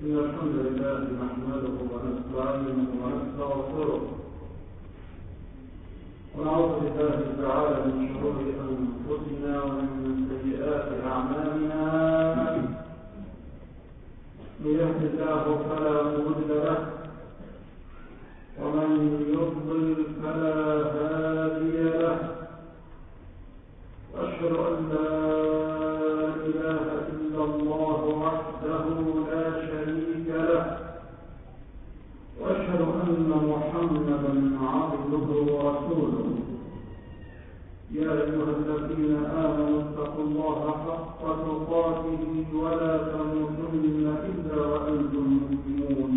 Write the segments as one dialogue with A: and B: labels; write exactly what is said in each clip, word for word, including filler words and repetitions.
A: إن الحمد لله نحمده ونستعينه ونستغفره ونعوذ بالله تعالى من شرور أنفسنا ومن سيئات أعمالنا. من يهد الله فلا مضل له ومن يضلل فلا هادي له، وأشهد أن لا إله إلا الله وحده لا شريك له، وأشهد أن محمدا عبده ورسوله. يا أيها الذين آمنوا اتقوا الله حق تقاته ولا تموتن إلا وأنتم مسلمون.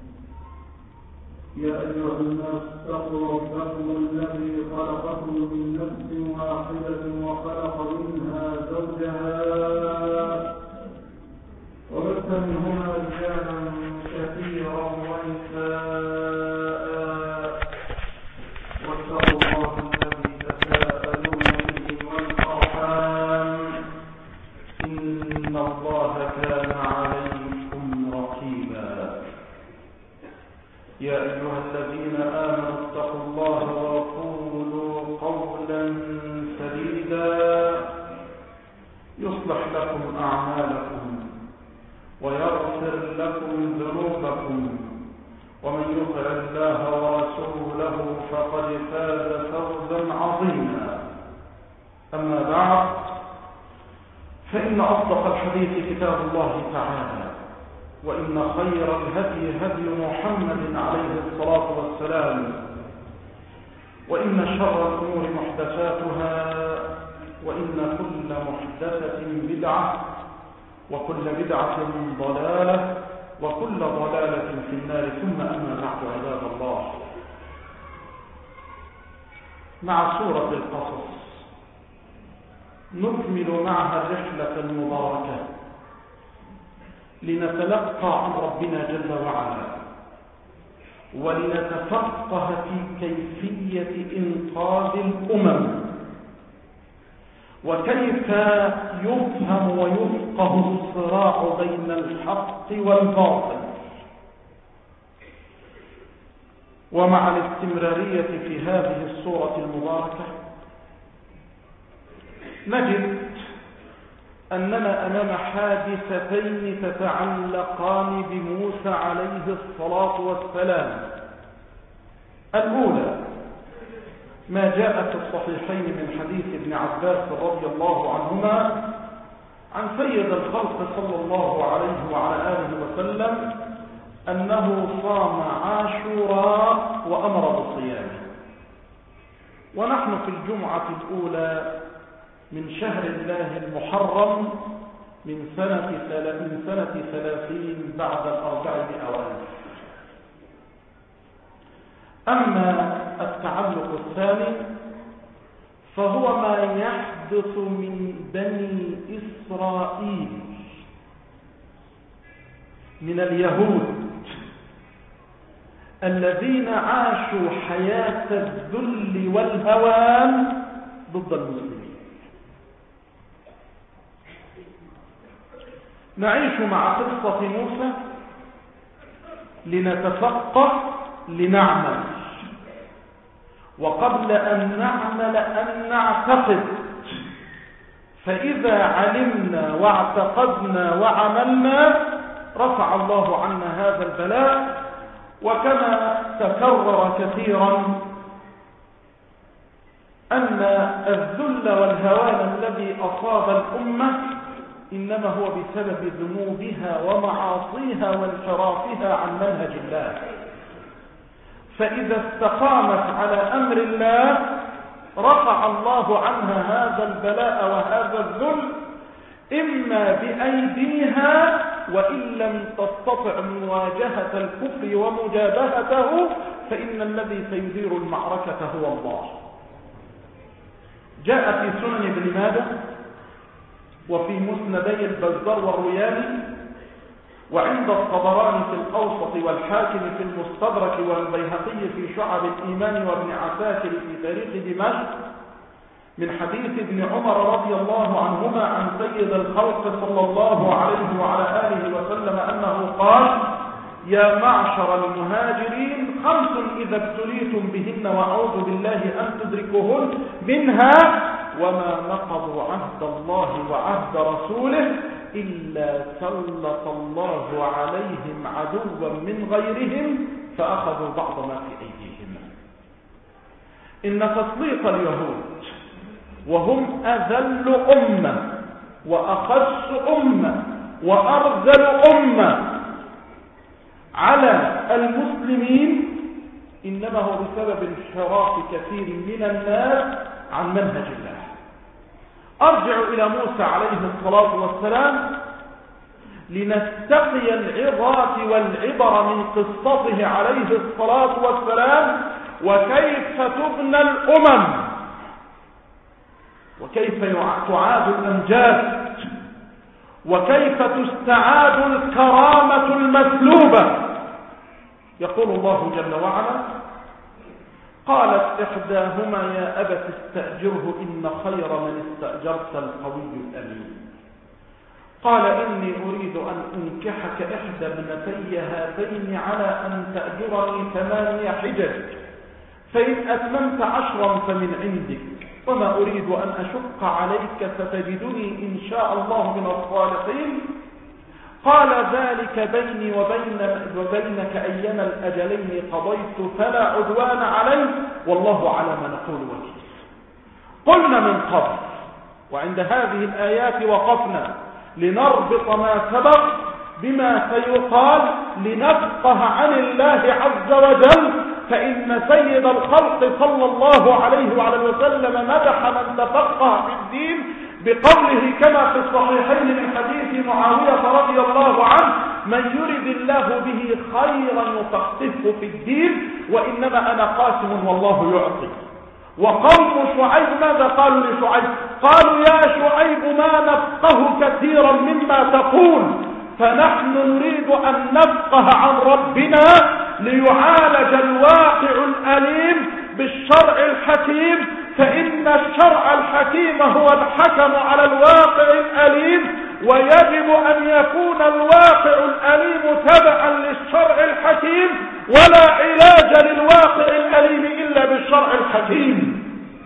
A: يا أيها الناس اتقوا ربكم الذي خلقكم من نفس واحدة وخلق منها زوجها وبث منهما رجالا كثيرا ونساء، واتقوا الله الذي تساءلون به والأرحام إن الله كان عليكم رقيبا. يا أيها الذين آمنوا اتقوا الله وقولوا قولا سديدا يصلح لكم أعمالكم ويغفر لكم ذنوبكم، ومن يطع الله ورسوله فقد فاز فوزا عظيما. أما بعد، فإن أصدق الحديث كتاب الله تعالى، وإن خير الهدي هدي محمد عليه الصلاة والسلام، وإن شر الأمور محدثاتها، وإن كل محدثة بدعة، وكل بدعة ضلالة، وكل ضلالة في النار. ثم أما بعد، عباد الله، مع سورة القصص نكمل معها الرحلة المباركة لنتلقى عن ربنا جل وعلا، ولنتفقه في كيفية إنقاذ الأمم، وكيف يفهم ويفقه الصراع بين الحق والباطل. ومع الاستمرارية في هذه السورة المباركة نجد أننا أمام حادثتين تتعلقان بموسى عليه الصلاة والسلام. الأولى ما جاء في الصحيحين من حديث ابن عباس رضي الله عنهما عن سيد الخلق صلى الله عليه وعلى آله وسلم أنه صام عاشوراء وأمر بالصيامه. ونحن في الجمعة الأولى من شهر الله المحرم من سنة من سنة ثلاثين بعد الأربعمائة وألف. أما التعلق الثاني فهو ما يحدث من بني إسرائيل من اليهود الذين عاشوا حياة الذل والهوان ضد المسلمين. نعيش مع قصة موسى لنتفقه لنعمل، وقبل أن نعمل أن نعتقد. فإذا علمنا واعتقدنا وعملنا رفع الله عنا هذا البلاء. وكما تكرر كثيرا أن الذل والهوان الذي أصاب الأمة إنما هو بسبب ذنوبها ومعاصيها وانحرافها عن منهج الله. فإذا استقامت على أمر الله رفع الله عنها هذا البلاء وهذا الذل، إما بأيديها وإن لم تستطع مواجهة الكفر ومجابهته فإن الذي سيدير المعركة هو الله. جاء في سنن ابن ماجه وفي مسندي البزار والرياني وعند الطبراني في الأوسط والحاكم في المستدرك والبيهقي في شعب الإيمان وابن عساكر في تاريخ دمشق من حديث ابن عمر رضي الله عنهما عن سيد الخلق صلى الله عليه وعلى آله وسلم أنه قال: يا معشر المهاجرين خمس إذا ابتليتم بهن وأعوذ بالله أن تدركوهن، منها وما نقضوا عهد الله وعهد رسوله إلا سلط الله عليهم عدوا من غيرهم فأخذوا بعض ما في أيديهم. إن تسليط اليهود وهم أذل أمة وأخس أمة وأرذل أمة على المسلمين إنما هو بسبب انحراف كثير من الناس عن منهج الله. أرجع إلى موسى عليه الصلاة والسلام لنستقي العظات والعبر من قصته عليه الصلاة والسلام، وكيف تبنى الأمم وكيف تعاد الأمجاد وكيف تستعاد الكرامة المسلوبة. يقول الله جل وعلا: قالت إحداهما يا أبت استأجره إن خير من استأجرت القوي الأمين. قال إني أريد أن أنكحك إحدى ابنتي هاتين على أن تأجرني ثمانية حجج، فإن أتممت عشرا فمن عندك، وما أريد أن أشق عليك، ستجدني إن شاء الله من الصالحين. قال ذلك بيني وبين وبينك أيما الأجلين قضيت فلا عدوان علي والله على ما نقول وكيل. قلنا من قبل وعند هذه الآيات وقفنا لنربط ما سبق بما سيقال لنفقه عن الله عز وجل، فإن سيد الخلق صلى الله عليه وعلى وسلم مدح من تفقه في الدين بقوله كما في الصحيحين من حديث معاوية رضي الله عنه: من يرد الله به خيرا يفقهه في الدين، وإنما أنا قاسم والله يعطي. وقوم شعيب ماذا قالوا لشعيب؟ قالوا يا شعيب ما نفقه كثيرا مما تقول، فنحن نريد أن نفقه عن ربنا ليعالج الواقع الأليم بالشرع الحكيم، فإن الشرع الحكيم هو الحكم على الواقع الأليم، ويجب أن يكون الواقع الأليم تبعا للشرع الحكيم، ولا علاج للواقع الأليم إلا بالشرع الحكيم.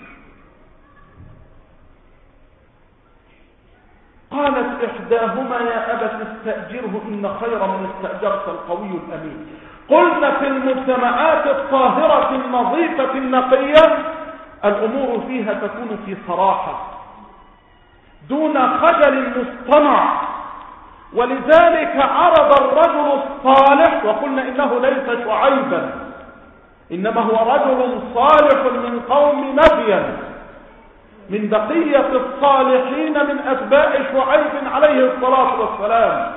A: قالت إحداهما يا أبت استأجره إن خير من استأجرت القوي الأمين. قلنا في المجتمعات الطاهرة النظيفة النقية الأمور فيها تكون في صراحة دون خجل مصطنع، ولذلك عرض الرجل الصالح، وقلنا إنه ليس شعيبا إنما هو رجل صالح من قوم مدين من بقية الصالحين من أتباع شعيب عليه الصلاة والسلام،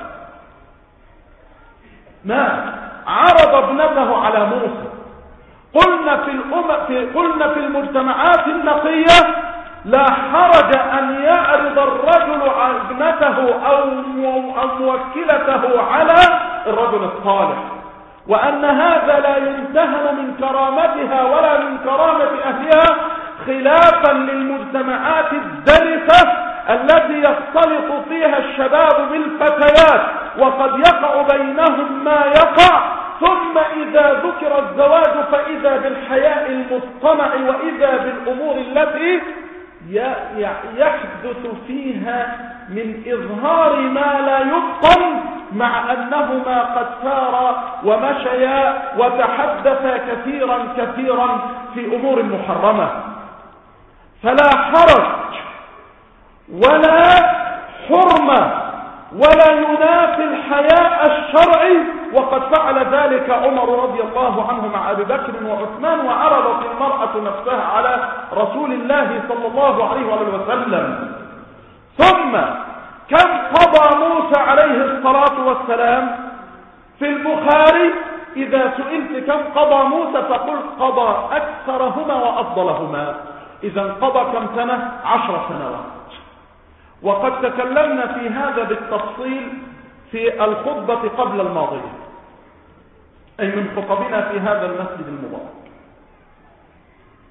A: ما عرض ابنته على موسى. قلنا في, في, قلنا في المجتمعات النقية لا حرج أن يعرض الرجل ابنته أو موكلته على الرجل الصالح، وأن هذا لا ينتهن من كرامتها ولا من كرامة أهلها، خلافا للمجتمعات الدنسة التي يختلط فيها الشباب بالفتيات وقد يقع بينهم ما يقع، ثم إذا ذكر الزواج فإذا بالحياء المصطنع وإذا بالأمور التي يحدث فيها من إظهار ما لا يبطن، مع أنهما قد سارا ومشيا وتحدثا كثيرا كثيرا في أمور محرمة. فلا حرج ولا حرمة ولا ينافي الحياء الشرعي، وقد فعل ذلك عمر رضي الله عنه مع أبي بكر وعثمان، وعرضت المرأة نفسها على رسول الله صلى الله عليه وسلم. ثم كم قضى موسى عليه الصلاة والسلام؟ في البخاري إذا سئلت كم قضى موسى فقل قضى أكثرهما وأفضلهما. إذا قضى كم سنة؟ عشر سنوات. وقد تكلمنا في هذا بالتفصيل في الخطبة قبل الماضية، أي من خطبنا في هذا المسجد المبارك.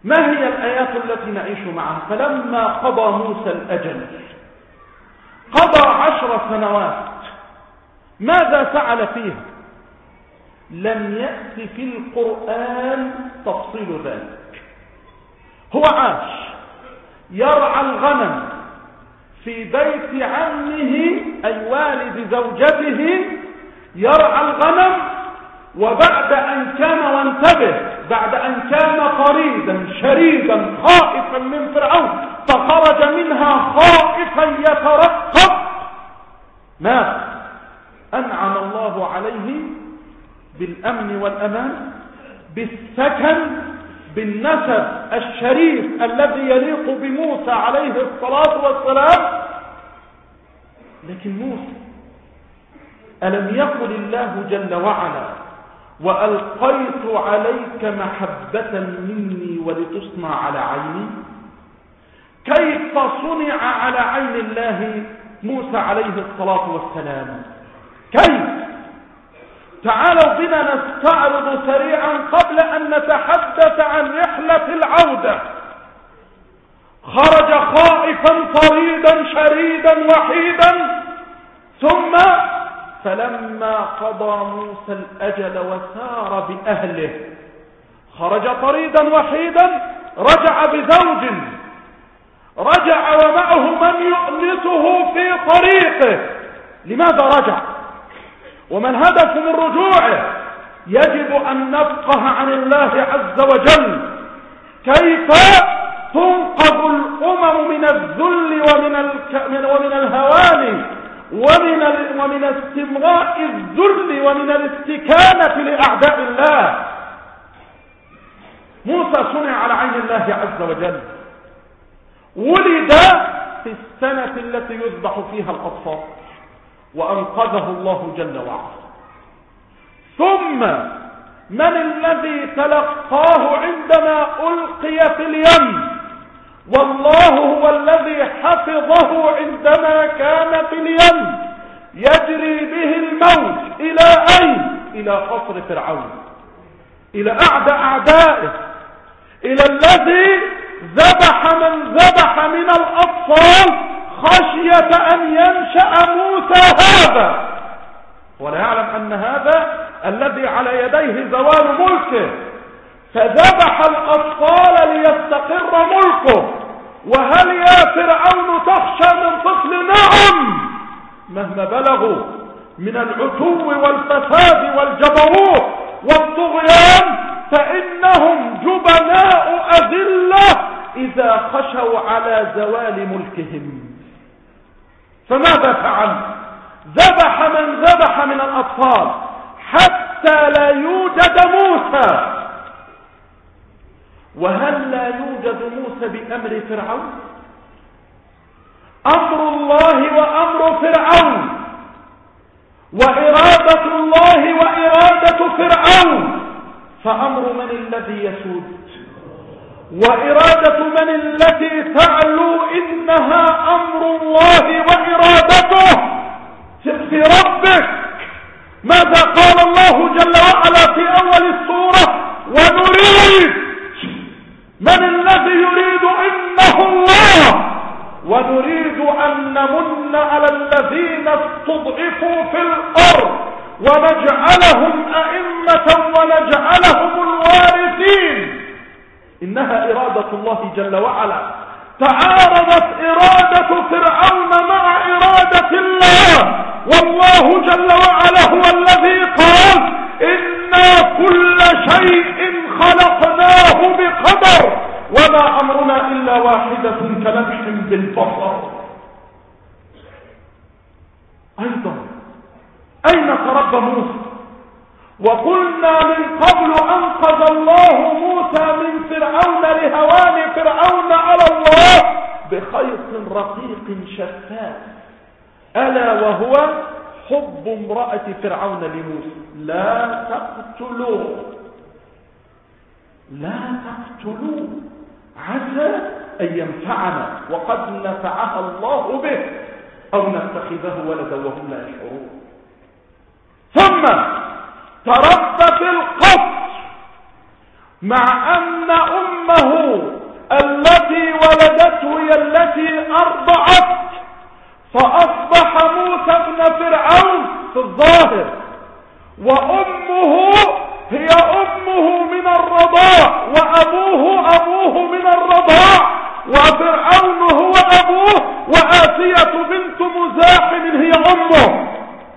A: ما هي الآيات التي نعيش معها؟ فلما قضى موسى الأجل قضى عشر سنوات، ماذا فعل فيها؟ لم يأت في القرآن تفصيل ذلك. هو عاش يرعى الغنم في بيت عمه أي والد زوجته، يرعى الغنم، وبعد أن كان وانتبه بعد أن كان طريدا شريدا خائفا من فرعون فخرج منها خائفا يترقب، ما أنعم الله عليه بالأمن والأمان، بالسكن، بالنسب الشريف الذي يليق بموسى عليه الصلاة والسلام. لكن موسى ألم يقل الله جل وعلا وألقيت عليك محبة مني ولتصنع على عيني؟ كيف صنع على عين الله موسى عليه الصلاة والسلام؟ كيف؟ تعالوا بنا نستعرض سريعا قبل أن نتحدث عن رحلة العودة. خرج خائفا طريدا شريدا وحيدا، ثم فلما قضى موسى الأجل وسار بأهله، خرج طريدا وحيدا، رجع بزوج، رجع ومعه من يؤنسه في طريقه. لماذا رجع؟ وما الهدف من رجوعه؟ يجب أن نفقه عن الله عز وجل كيف تنقذ الأمم من الذل ومن, الك... ومن الهوان ومن, ال... ومن استمراء الذل ومن الاستكانة لأعداء الله. موسى صنع على عين الله عز وجل، ولد في السنة التي يذبح فيها الأطفال، وأنقذه الله جل وعلا. ثم من الذي تلقاه عندما ألقي في اليم؟ والله هو الذي حفظه عندما كان في اليم يجري به الموت. إلى أين؟ إلى قصر فرعون، إلى أعدى أعدائه، إلى الذي ذبح من ذبح من الأطفال خشية أن ينشأ موسى هذا، ولا يعلم أن هذا الذي على يديه زوال ملكه، فذبح الأطفال ليستقر ملكه. وهل يا فرعون تخشى من طفل؟ نعم، مهما بلغوا من العتو والفساد والجبروت والطغيان فإنهم جبناء أذلة إذا خشوا على زوال ملكهم. فماذا فعل؟ ذبح من ذبح من الأطفال حتى لا يوجد موسى. وهل لا يوجد موسى بأمر فرعون؟ أمر الله وأمر فرعون، وإرادة الله وإرادة فرعون. فأمر من الذي يسود؟ وإرادة من التي تعلو؟ إنها أمر الله وإرادته في ربك. ماذا قال الله جل وعلا في أول السورة؟ ونريد. من الذي يريد؟ إنه الله. ونريد أن نمن على الذين استضعفوا في الأرض ونجعلهم أئمة ونجعلهم الوارثين. إنها إرادة الله جل وعلا. تعارضت إرادة فرعون مع إرادة الله، والله جل وعلا هو الذي قال إنا كل شيء خلقناه بقدر وما أمرنا إلا واحدة كلمح بالبصر. أيضا أين تربى موسى؟ وقلنا من قبل أنقذ الله موسى من فرعون لهوان فرعون على الله بخيط رقيق شفاف، ألا وهو حب امرأة فرعون لموسى. لا تقتلوه، لا تقتلوه، عسى أن ينفعنا وقد نفعها الله به أو نتخذه ولدا وهم لا يشعرون. ثم تربى في القصر مع أن أمه التي ولدته هي التي أرضعت، فأصبح موسى ابن فرعون في الظاهر، وأمه هي أمه من الرضاع، وأبوه أبوه من الرضاع، وفرعون هو أبوه، وآسية بنت مزاحم هي أمه.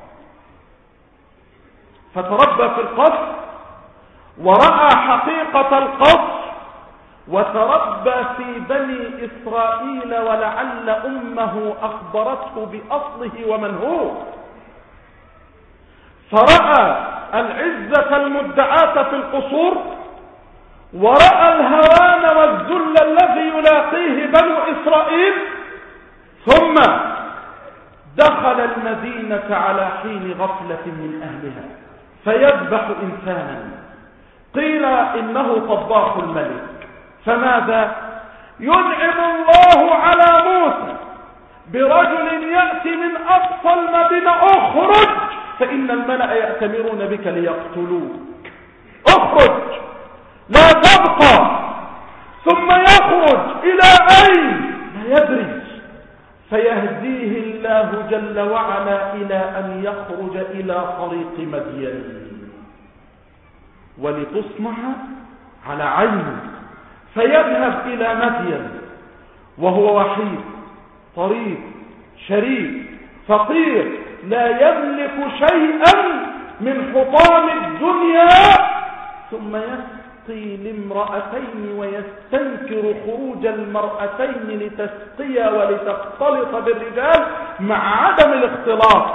A: فتربى في القصر ورأى حقيقة القصر، وتربى في بني إسرائيل، ولعل أمه أخبرته بأصله ومن هو، فرأى العزة المدعاة في القصور، ورأى الهوان والذل الذي يلاقيه بنو إسرائيل، ثم دخل المدينة على حين غفلة من أهلها فيذبح إنسانا، قيل إنه طباخ الملك، فماذا؟ ينعم الله على موسى برجل يأتي من أقصى المدينة، اخرج فإن الملأ يأتمرون بك ليقتلوك، اخرج لا تبقى. ثم يخرج إلى أين لا يدري، فيهديه الله جل وعلا إلى أن يخرج إلى طريق مدين ولتصنع على عينه، فيذهب إلى مدين وهو وحيد طريق شريف فقير لا يملك شيئا من حطام الدنيا، ثم يسقي لامرأتين ويستنكر خروج المرأتين لتسقيا ولتختلط بالرجال مع عدم الاختلاط،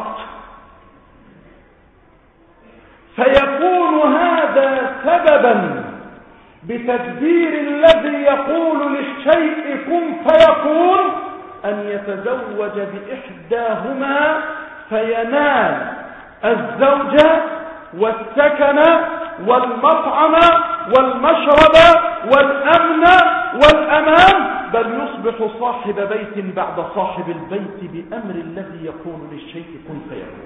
A: فيكون هذا سببا بتدبير الذي يقول للشيء كن فيكون أن يتزوج بإحداهما فينال الزوجة والسكن والمطعم والمشرب والأمن والأمان، بل يصبح صاحب بيت بعد صاحب البيت بأمر الذي يقول للشيء كن فيكون.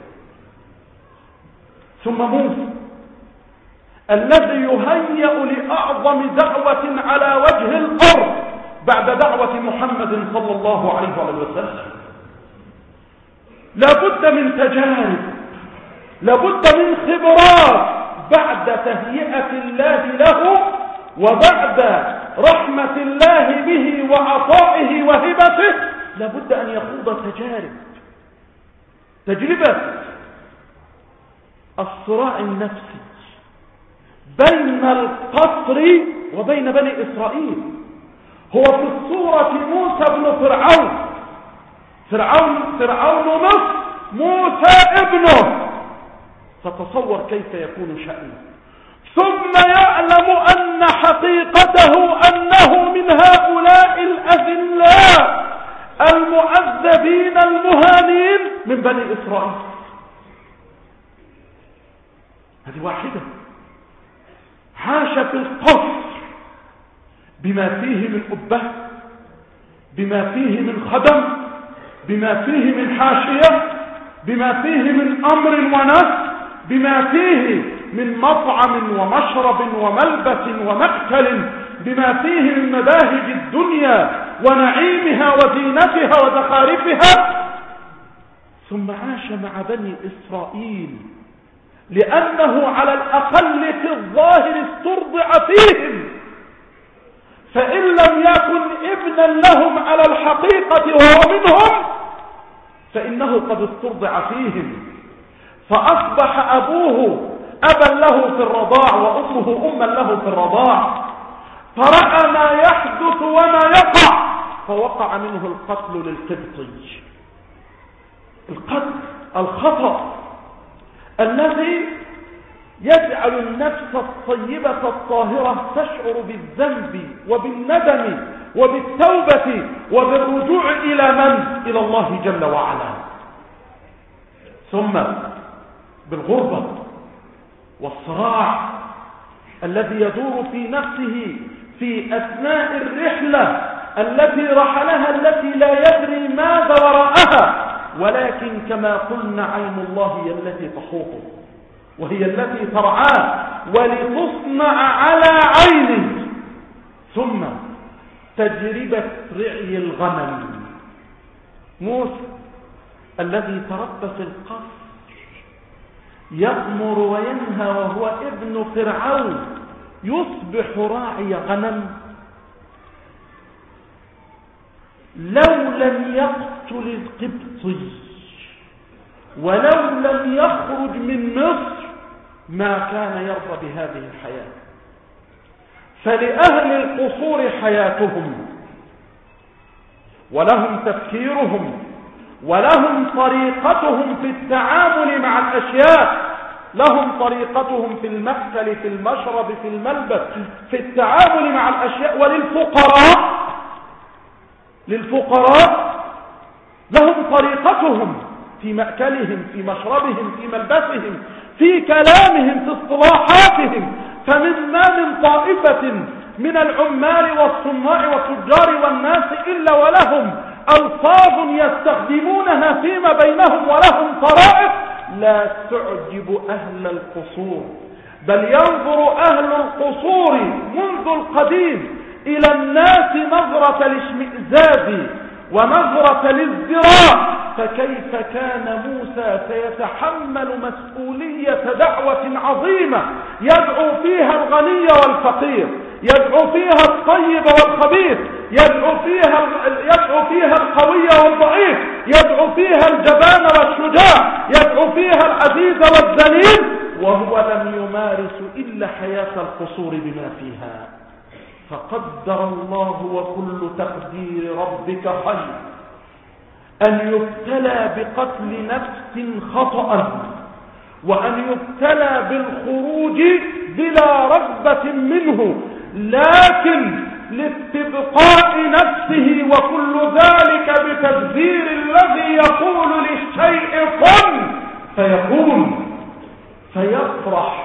A: ثم موسى الذي يهيأ لأعظم دعوة على وجه الأرض بعد دعوة محمد صلى الله عليه وسلم، لابد من تجارب، لابد من خبرات بعد تهيئة الله له وبعد رحمة الله به وعطائه وهبته، لابد أن يخوض تجارب. تجربة الصراع النفسي بين القصر وبين بني إسرائيل، هو في الصورة موسى بن فرعون، فرعون فرعون مصر، موسى ابنه، فتصور كيف يكون شأنه، ثم يعلم أن حقيقته أنه من هؤلاء الأذلاء المعذبين المهانين من بني إسرائيل. هذه واحدة عاش في القصر بما فيه من أبه، بما فيه من خدم، بما فيه من حاشية، بما فيه من أمر ونس، بما فيه من مطعم ومشرب وملبس ومأكل، بما فيه من مباهج الدنيا ونعيمها وزينتها وزخارفها، ثم عاش مع بني إسرائيل لأنه على الأقل في الظاهر استرضع فيهم، فإن لم يكن ابنا لهم على الحقيقة وهو منهم فإنه قد استرضع فيهم، فأصبح أبوه أبا له في الرضاع وأمه أما له في الرضاع، فرأى ما يحدث وما يقع فوقع منه القتل للقبطي، القتل الخطأ الذي يجعل النفس الطيبة الطاهرة تشعر بالذنب وبالندم وبالتوبة وبالرجوع إلى من؟ إلى الله جل وعلا. ثم بالغربة والصراع الذي يدور في نفسه في أثناء الرحلة التي رحلها، التي لا يدري ماذا وراءها، ولكن كما قلنا عين الله هي التي تحوطه، وهي التي ترعاه ولتصنع على عينه. ثم تجربة رعي الغنم. موسى الذي تربى في القصر يأمر وينهى وهو ابن فرعون يصبح راعي غنم. لو لم يقتل القبطي ولو لم يخرج من مصر ما كان يرضى بهذه الحياة. فلأهل القصور حياتهم ولهم تفكيرهم ولهم طريقتهم في التعامل مع الأشياء، لهم طريقتهم في المأكل في المشرب في الملبس في التعامل مع الأشياء. وللفقراء للفقراء لهم طريقتهم في مأكلهم في مشربهم في ملبسهم في كلامهم في اصطلاحاتهم. فمما من طائفة من العمال والصناع والتجار والناس إلا ولهم ألفاظ يستخدمونها فيما بينهم ولهم طرائق لا تعجب أهل القصور، بل ينظر أهل القصور منذ القديم إلى الناس نظرة الاشمئزاز ونظرة الازدراء. فكيف كان موسى سيتحمل مسؤولية دعوة عظيمة يدعو فيها الغني والفقير، يدعو فيها الطيب والخبيث، يدعو فيها يدعو فيها القوي والضعيف، يدعو فيها الجبان والشجاع، يدعو فيها العزيز والذليل، وهو لم يمارس إلا حياة القصور بما فيها. فقدر الله وكل تقدير ربك خير أن يبتلى بقتل نفس خطأ وأن يبتلى بالخروج بلا رغبة منه، لكن لاستبقاء نفسه، وكل ذلك بتدبير الذي يقول للشيء كن فيكون، فيفرح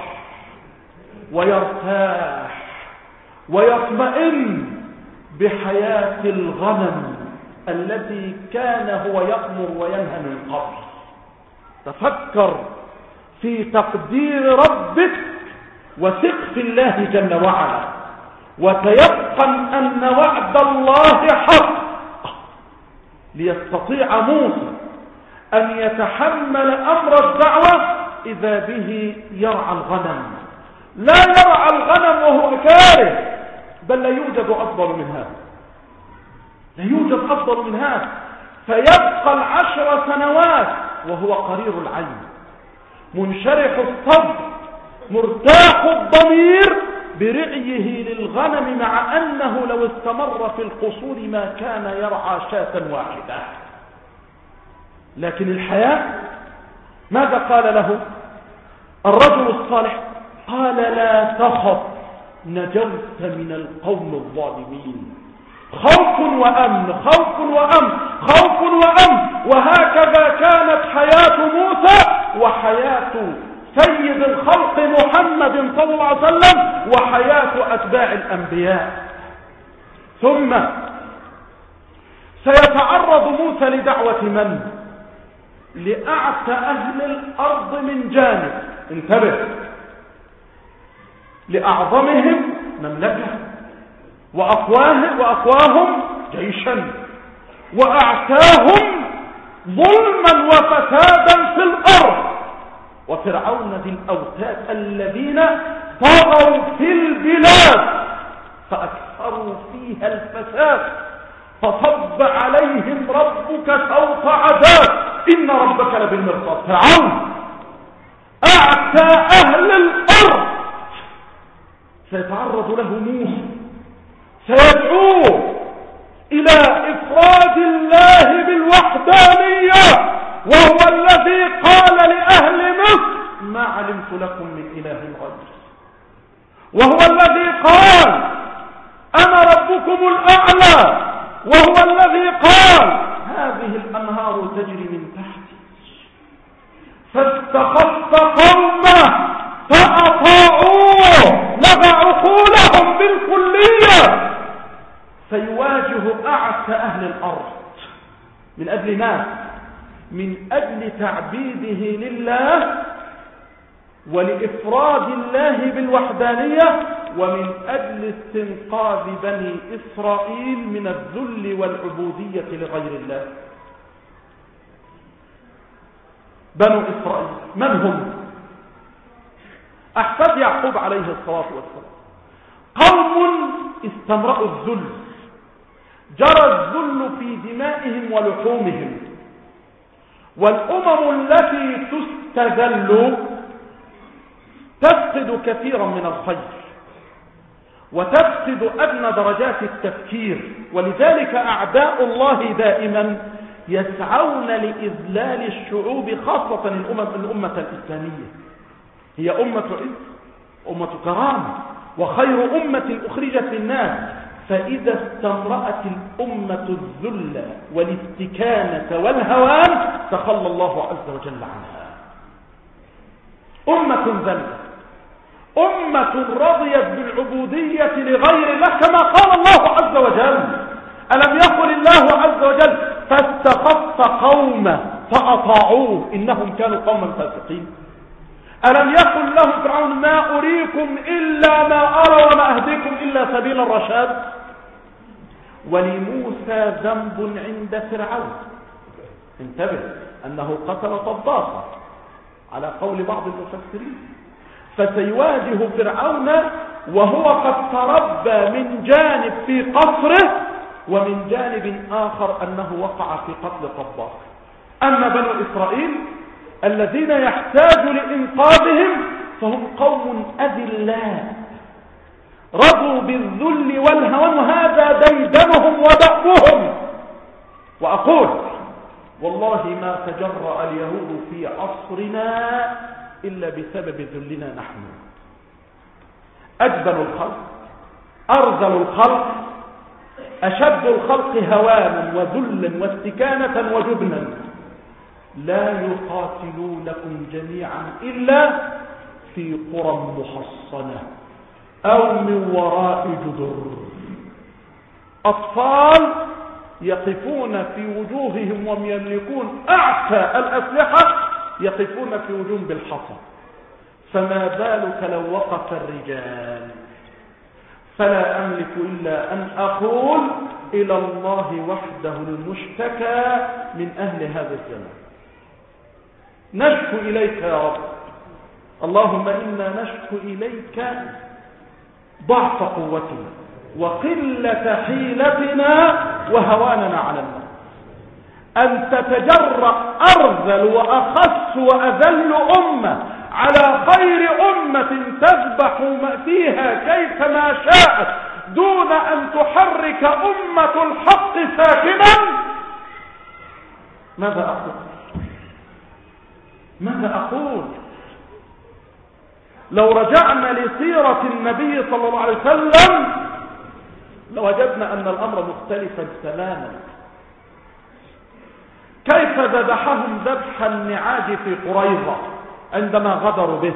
A: ويرتاح ويطمئن بحياة الغنم التي كان هو يأمر وينهى من قبل. تفكر في تقدير ربك وثق في الله جل وعلا، وتيقن أن وعد الله حق، ليستطيع موسى أن يتحمل أمر الدعوة إذا به يرعى الغنم. لا يرعى الغنم وهو كاره، بل لا يوجد أفضل من هذا، لا يوجد أفضل من هذا. فيبقى العشر سنوات وهو قرير العين، منشرح الصدر، مرتاح الضمير برعيه للغنم، مع أنه لو استمر في القصور ما كان يرعى شاة واحدة. لكن الحياة ماذا قال له الرجل الصالح؟ قال لا تخف نجوت من القوم الظالمين. خوف وأمن، خوف وأمن، خوف وأمن. وهكذا كانت حياة موسى وحياة سيد الخلق محمد صلى الله عليه وسلم وحياة أتباع الأنبياء. ثم سيتعرض موسى لدعوة من؟ لأعتى أهل الأرض من جانب، انتبه، لأعظمهم مملكة وأقواهم وأقواهم جيشا، وأعتاهم ظلما وفسادا في الأرض، وفرعون ذي الأوتاد الذين طغوا في البلاد فأكثروا فيها الفساد فصب عليهم ربك سوط عذاب إن ربك لبالمرصاد. فرعون أعتى أهل الأرض سيتعرض له موسى، سيدعوه إلى إفراد الله بالوحدانية، وهو الذي قال لأهل مصر ما علمت لكم من إله غيري، وهو الذي قال أنا ربكم الأعلى، وهو الذي قال هذه الأنهار تجري من تحتي. فاستخف قومه فأطاعوه، لغى عقولهم بالكلية، فيواجه أعتى أهل الأرض. من أجل ما؟ من أجل تعبيده لله ولإفراد الله بالوحدانية، ومن أجل استنقاذ بني إسرائيل من الذل والعبودية لغير الله. بنو إسرائيل من هم؟ أحفاد يعقوب عليه الصلاة والسلام، قوم استمرأوا الذل، جرى الذل في دمائهم ولحومهم. والأمم التي تستذل تفقد كثيرا من الخير وتفقد أدنى درجات التفكير، ولذلك أعداء الله دائما يسعون لإذلال الشعوب، خاصة الأمم الأمة الإسلامية. هي أمة عز، أمة كرامة، وخير أمة أخرجت للناس، فإذا استمرأت الأمة الذل والاستكانة والهوان تخلى الله عز وجل عنها. أمة ذلة، أمة رضيت بالعبودية لغير الله، كما قال الله عز وجل: ألم يقل الله عز وجل: فاستخف قوم فأطاعوه إنهم كانوا قوما فاسقين. ألم يقل لهم فرعون: ما أريكم إلا ما أرى وما أهديكم إلا سبيل الرشاد. ولموسى ذنب عند فرعون، انتبه أنه قتل طباخا على قول بعض المفسرين، فسيواجه فرعون وهو قد تربى من جانب في قصره، ومن جانب آخر أنه وقع في قتل طباخ. أما بنو إسرائيل الذين يحتاج لإنقاذهم فهم قوم أذلاء رضوا بالذل والهوان، وهذا ديدنهم ودأبهم. وأقول والله ما تجرأ اليهود في عصرنا إلا بسبب ذلنا نحن. أجبن الخلق، أرذل الخلق، أشد الخلق هوانا وذلا واستكانة وجبنا، لا يقاتلونكم جميعا إلا في قرى محصنة أو من وراء جدر. أطفال يقفون في وجوههم وهم يملكون أعتى الأسلحة، يقفون في وجوههم بالحصى، فما بالك لو وقف الرجال؟ فلا أملك إلا أن أقول إلى الله وحده المشتكى من أهل هذا الزمان. نشكو إليك يا رب، اللهم إنا نشكو إليك ضعف قوتنا وقلة حيلتنا وهواننا على الناس، أن تتجرأ أرذل وأخس وأذل أمة على خير أمة تذبح فيها كيفما شاءت دون أن تحرك أمة الحق ساكنا. ماذا أقول؟ ماذا أقول؟ لو رجعنا لسيرة النبي صلى الله عليه وسلم لوجدنا أن الأمر مختلفا تماما. كيف ذبحهم ذبح النعاج في قريظة عندما غدروا به؟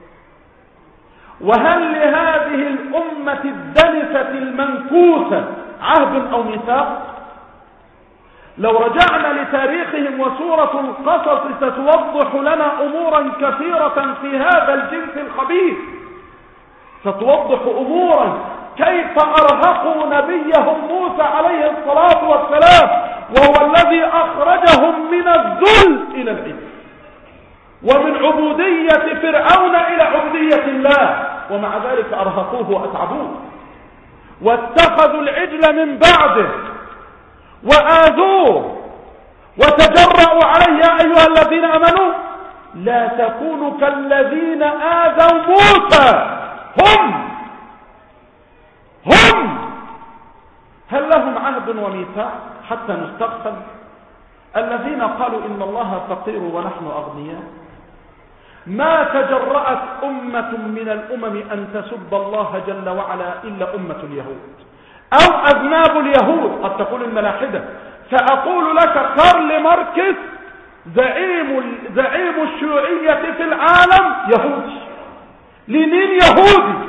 A: وهل لهذه الأمة الدنسة المنكوسة عهد أو ميثاق؟ لو رجعنا لتاريخهم وسورة القصص ستوضح لنا أمورا كثيرة في هذا الجنس الخبيث، ستوضح أمورا كيف أرهقوا نبيهم موسى عليه الصلاة والسلام وهو الذي أخرجهم من الذل إلى العز، ومن عبودية فرعون إلى عبودية الله، ومع ذلك أرهقوه وأتعبوه واتخذوا العجل من بعده وآذوه وتجرأوا عليه. يا أيها الذين آمنوا لا تكونوا كالذين آذوا موسى. هم هم هل لهم عهد وميثاق حتى نستغفل؟ الذين قالوا إن الله فقير ونحن أغنياء. ما تجرأت أمة من الأمم أن تسب الله جل وعلا إلا أمة اليهود أو أذناب اليهود، قد تقول الملاحدة. سأقول لك كارل ماركس زعيم زعيم الشيوعية في العالم يهودي، لينين يهودي،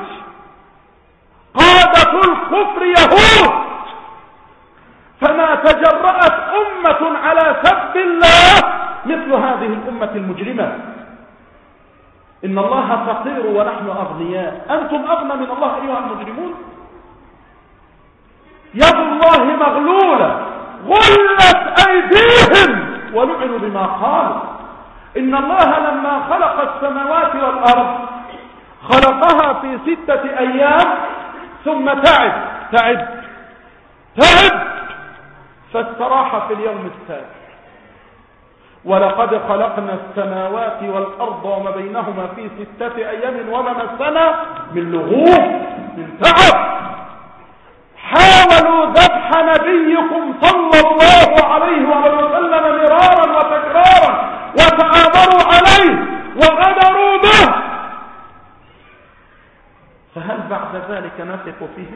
A: قادة الكفر يهود. فما تجرأت أمة على سب الله مثل هذه الأمة المجرمة. إن الله فقير ونحن أغنياء، أنتم أغنى من الله أيها المجرمون. يد الله مغلولة غلت أيديهم ولعنوا بما قالوا. إن الله لما خلق السماوات والأرض خلقها في ستة أيام ثم تعب تعب تعب فاستراح في اليوم السابع. ولقد خلقنا السماوات والأرض وما بينهما في ستة أيام وما مسنا من لغوب من تعب. حاولوا ذبح نبيكم صلى الله عليه وسلم مرارا وتكرارا وتآمروا عليه وغدروا به، فهل بعد ذلك نثق فيه؟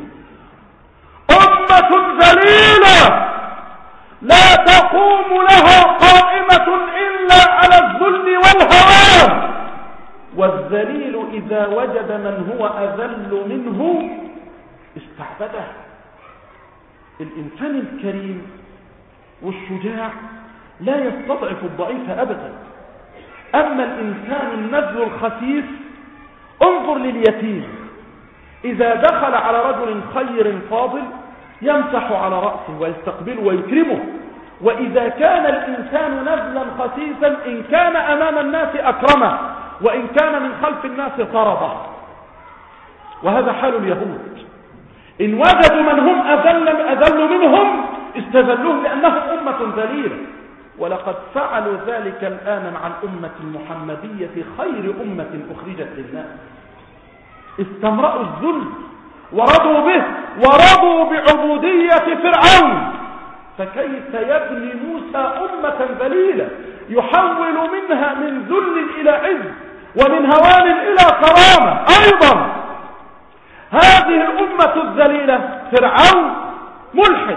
A: أمة ذليلة لا تقوم لها قائمة إلا على الذل والهوان، والذليل إذا وجد من هو أذل منه استعبده. الإنسان الكريم والشجاع لا يستضعف الضعيف أبدا. أما الإنسان النزل الخسيس، انظر لليتيم إذا دخل على رجل خير فاضل يمسح على رأسه ويستقبله ويكرمه، وإذا كان الإنسان نزلا خسيسا إن كان أمام الناس أكرمه وإن كان من خلف الناس طرده. وهذا حال اليهود، إن وجدوا من هم أذل, أذل منهم استذلوهم لأنهم أمة ذليلة. ولقد فعلوا ذلك الآن مع الأمة المحمدية خير أمة أخرجت للناس. استمرأوا الذل ورضوا به ورضوا بعبودية فرعون، فكيف يبني موسى أمة ذليلة يحول منها من ذل إلى عز ومن هوان إلى كرامة؟ أيضا هذه الأمة الذليلة فرعون ملحد.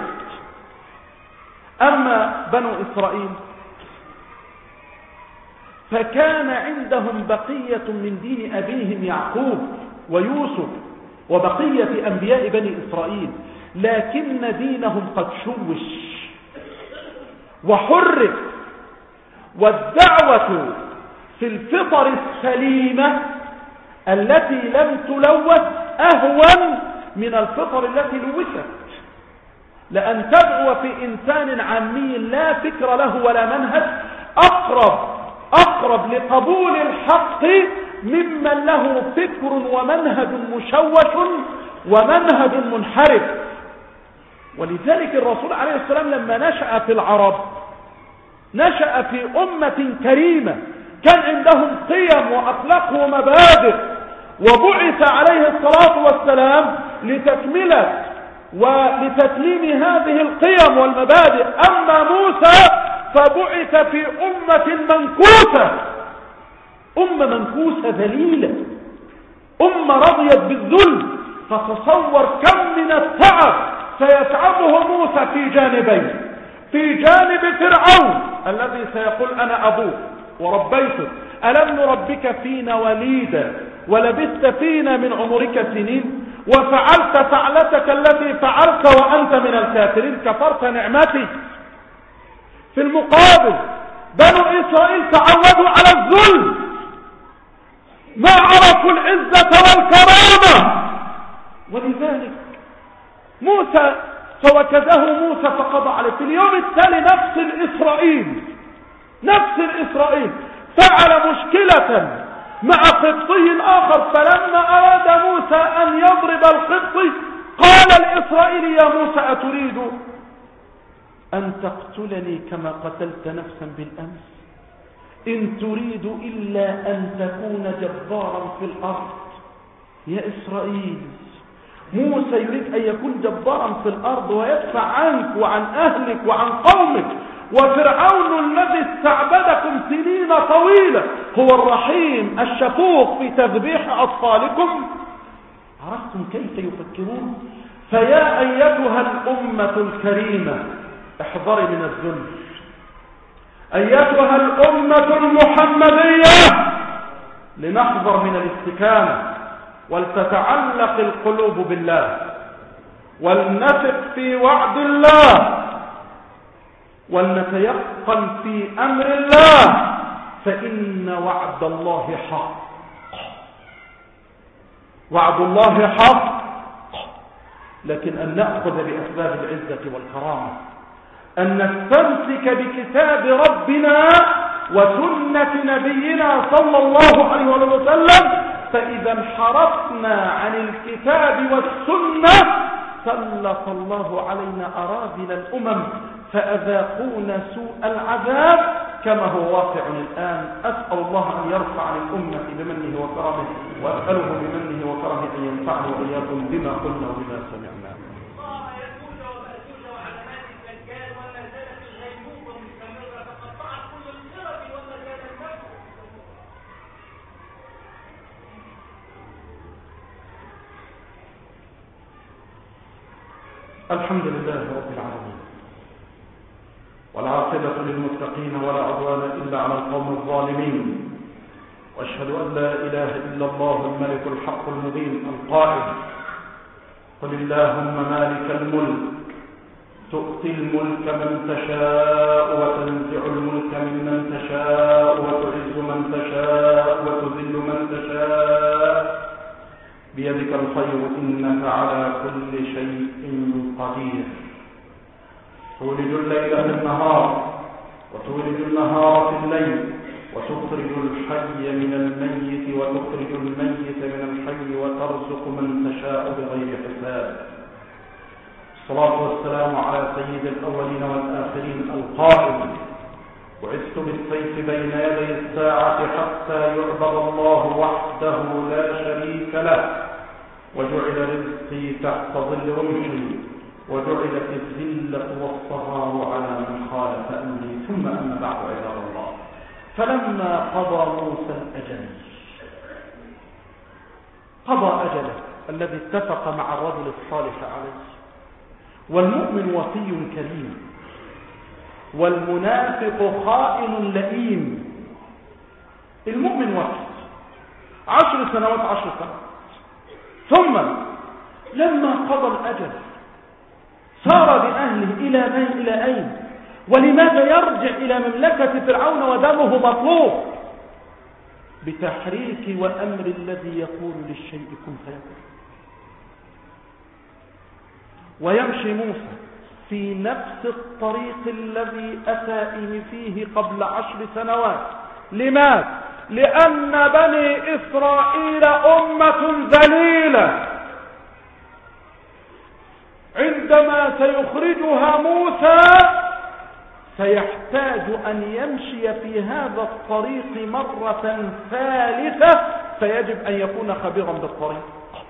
A: أما بنو إسرائيل فكان عندهم بقية من دين أبيهم يعقوب ويوسف وبقية أنبياء بني إسرائيل، لكن دينهم قد شوش وحرف، والدعوة في الفطر السليمة التي لم تلوث أهون من الفطر التي لوثت. لأن تدعو في إنسان عامي لا فكر له ولا منهج أقرب أقرب لقبول الحق ممن له فكر ومنهج مشوش ومنهج منحرف. ولذلك الرسول عليه السلام لما نشأ في العرب نشأ في أمة كريمة كان عندهم قيم وأخلاق ومبادئ، وبعث عليه الصلاة والسلام لتكملة ولتسليم هذه القيم والمبادئ. أما موسى فبعث في أمة منكوسة، أمة منكوسة ذليلة، أمة رضيت بالذل. فتصور كم من التعب سيتعبه موسى في جانبين: في جانب فرعون الذي سيقول أنا أبوك وربيتك، ألم نربك فينا وليدا ولبثت فينا من عمرك سنين وفعلت فعلتك التي فعلت وأنت من الكافرين، كفرت نعمتي. في المقابل بنو إسرائيل تعودوا على الذل، ما عرفوا العزة والكرامة. ولذلك موسى فوكزه موسى فقضى عليه. في اليوم التالي نفس الإسرائيل نفس الإسرائيل فعل مشكلة مع قبطي آخر، فلما أراد موسى أن يضرب القبطي قال الإسرائيلي: يا موسى أتريد أن تقتلني كما قتلت نفسا بالأمس؟ إن تريد إلا أن تكون جبارا في الأرض. يا إسرائيل، موسى يريد أن يكون جبارا في الأرض ويدفع عنك وعن أهلك وعن قومك، وفرعون الذي استعبدكم سنين طويلة هو الرحيم الشفوق في تذبيح أطفالكم. عرفتم كيف يفكرون؟ فيا أيتها الأمة الكريمة احذري من الذل، أيتها الأمة المحمدية لنحذر من الاستكانة، ولتتعلق القلوب بالله، ولنثق في وعد الله، ولنتيقن في أمر الله، فإن وعد الله حق وعد الله حق، لكن أن نأخذ بأسباب العزة والكرامة، أن نستمسك بكتاب ربنا وسنة نبينا صلى الله عليه وسلم. فإذا انحرفنا عن الكتاب والسنة سلط الله علينا أراذل الأمم فأذاقونا سوء العذاب كما هو واقع الآن. أسأل الله أن يرفع عن الأمة بمنه وكرمه، وأسأله بمنه وكرمه أن ينفعه وإياكم بما قلنا وبما سمعنا. الحمد لله رب العالمين، والعاقبة للمتقين ولا عدوان إلا على القوم الظالمين، وأشهد أن لا إله إلا الله الملك الحق المبين القائل: قل اللهم مالك الملك تؤتي الملك من تشاء وتنزع الملك ممن تشاء وتعز من تشاء وتذل من تشاء بيدك الخير إنك على كل شيء قدير. تولج الليل في النهار وتولج النهار في الليل وتخرج الحي من الميت وتخرج الميت من الحي وترزق من تشاء بغير حساب. الصلاة والسلام على سيد الأولين والآخرين القائل: بعثت بالسيف بين يدي الساعة حتى يعبد الله وحده لا شريك له، وجعل رزقي تحت ظل رمحي، وجعلت الذلة والصغار على من خالف أمري. ثم أما بعد عباد الله، فلما قضى موسى الأجل قضى أجله الذي اتفق مع الرجل الصالح عليه، والمؤمن وفي كريم، والمنافق خائن لئيم. المؤمن وفي عشر سنوات عشر سنوات، ثم لما قضى الأجل سار بأهله إلى من إلى أين؟ ولماذا يرجع إلى مملكة فرعون ودمه مطلوب؟ بتحريك وأمر الذي يقول للشيء كن فيكون. ويمشي موسى في نفس الطريق الذي أتى فيه قبل عشر سنوات. لماذا؟ لأن بني إسرائيل أمة ذليلة، عندما سيخرجها موسى سيحتاج أن يمشي في هذا الطريق مرة ثالثة، فيجب أن يكون خبيرا بالطريق.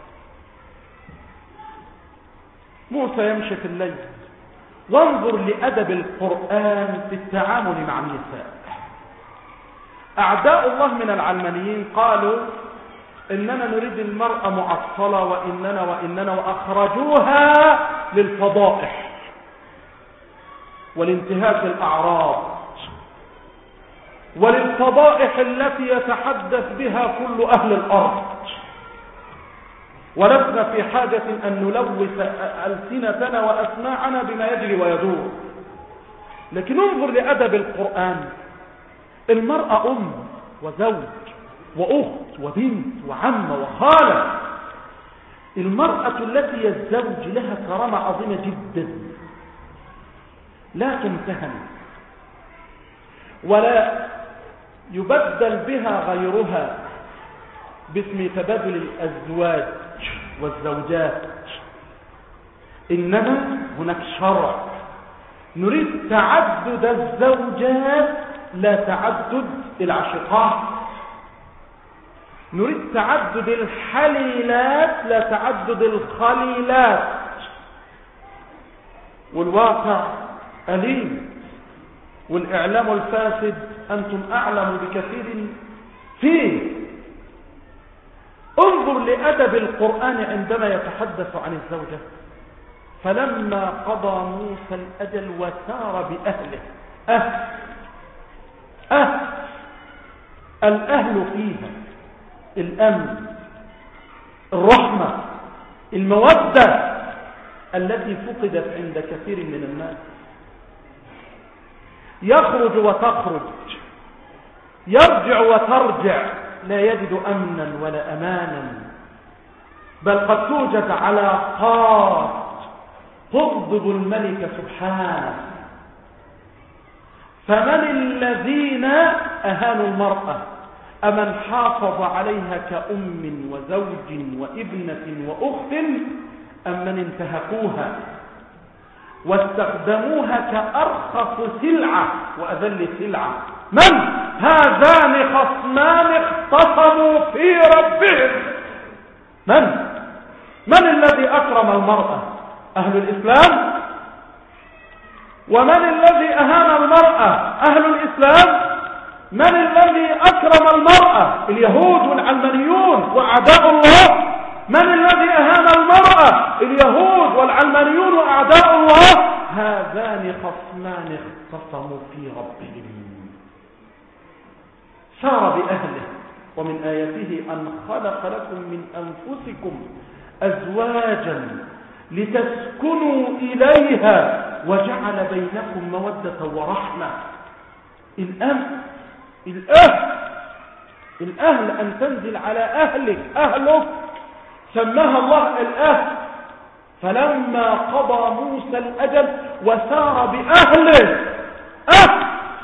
A: موسى يمشي في الليل. وانظر لأدب القرآن في التعامل مع النساء. أعداء الله من العلمانيين قالوا إننا نريد المرأة معطلة وإننا وإننا وأخرجوها للفضائح والانتهاك الأعراض وللفضائح التي يتحدث بها كل أهل الأرض، ولسنا في حاجة أن نلوث ألسنتنا وأسماعنا بما يجري ويدور. لكن انظر لأدب القرآن. المرأة أم وزوج وأخت وبنت وعمة وخالة. المرأة التي هي الزوج لها كرامة عظيمة جدا، لا تمتهن ولا يبدل بها غيرها باسم تبادل الأزواج والزوجات، إنما هناك شرع. نريد تعدد الزوجات لا تعدد العشقات، نريد تعدد الحليلات لا تعدد الخليلات. والواقع أليم، والإعلام الفاسد أنتم أعلم بكثير فيه. انظر لأدب القرآن عندما يتحدث عن الزوجة. فلما قضى موسى الأجل وسار بأهله. أهل أهل الأهل فيها الأمن، الرحمة، المودة التي فقدت عند كثير من الناس. يخرج وتخرج، يرجع وترجع، لا يجد أمنا ولا أمانا. بل قد توجد علاقات تغضب الملك سبحانه. فمن الذين أهانوا المرأة؟ أمن حافظ عليها كأم وزوج وابنة وأخت، أم من انتهكوها واستخدموها كأرخص سلعة وأذل سلعة؟ من؟ هذان خصمان اختصموا في ربهم. من؟ من الذي أكرم المرأة؟ أهل الإسلام. ومن الذي أهان المرأة؟ أهل الإسلام. من الذي أكرم المرأة؟ اليهود والعلمانيون وأعداء الله. من الذي أهان المرأة؟ اليهود والعلمانيون وأعداء الله. هذان خصمان اختصموا في ربهم. سار بأهله. ومن آياته أن خلق لكم من أنفسكم أزواجا لتسكنوا إليها وجعل بينكم مودة ورحمة. الأهل الأهل الأهل أن تنزل على أهلك، أهلك سماها الله الأهل. فلما قضى موسى الأجل وسار بأهله، أهل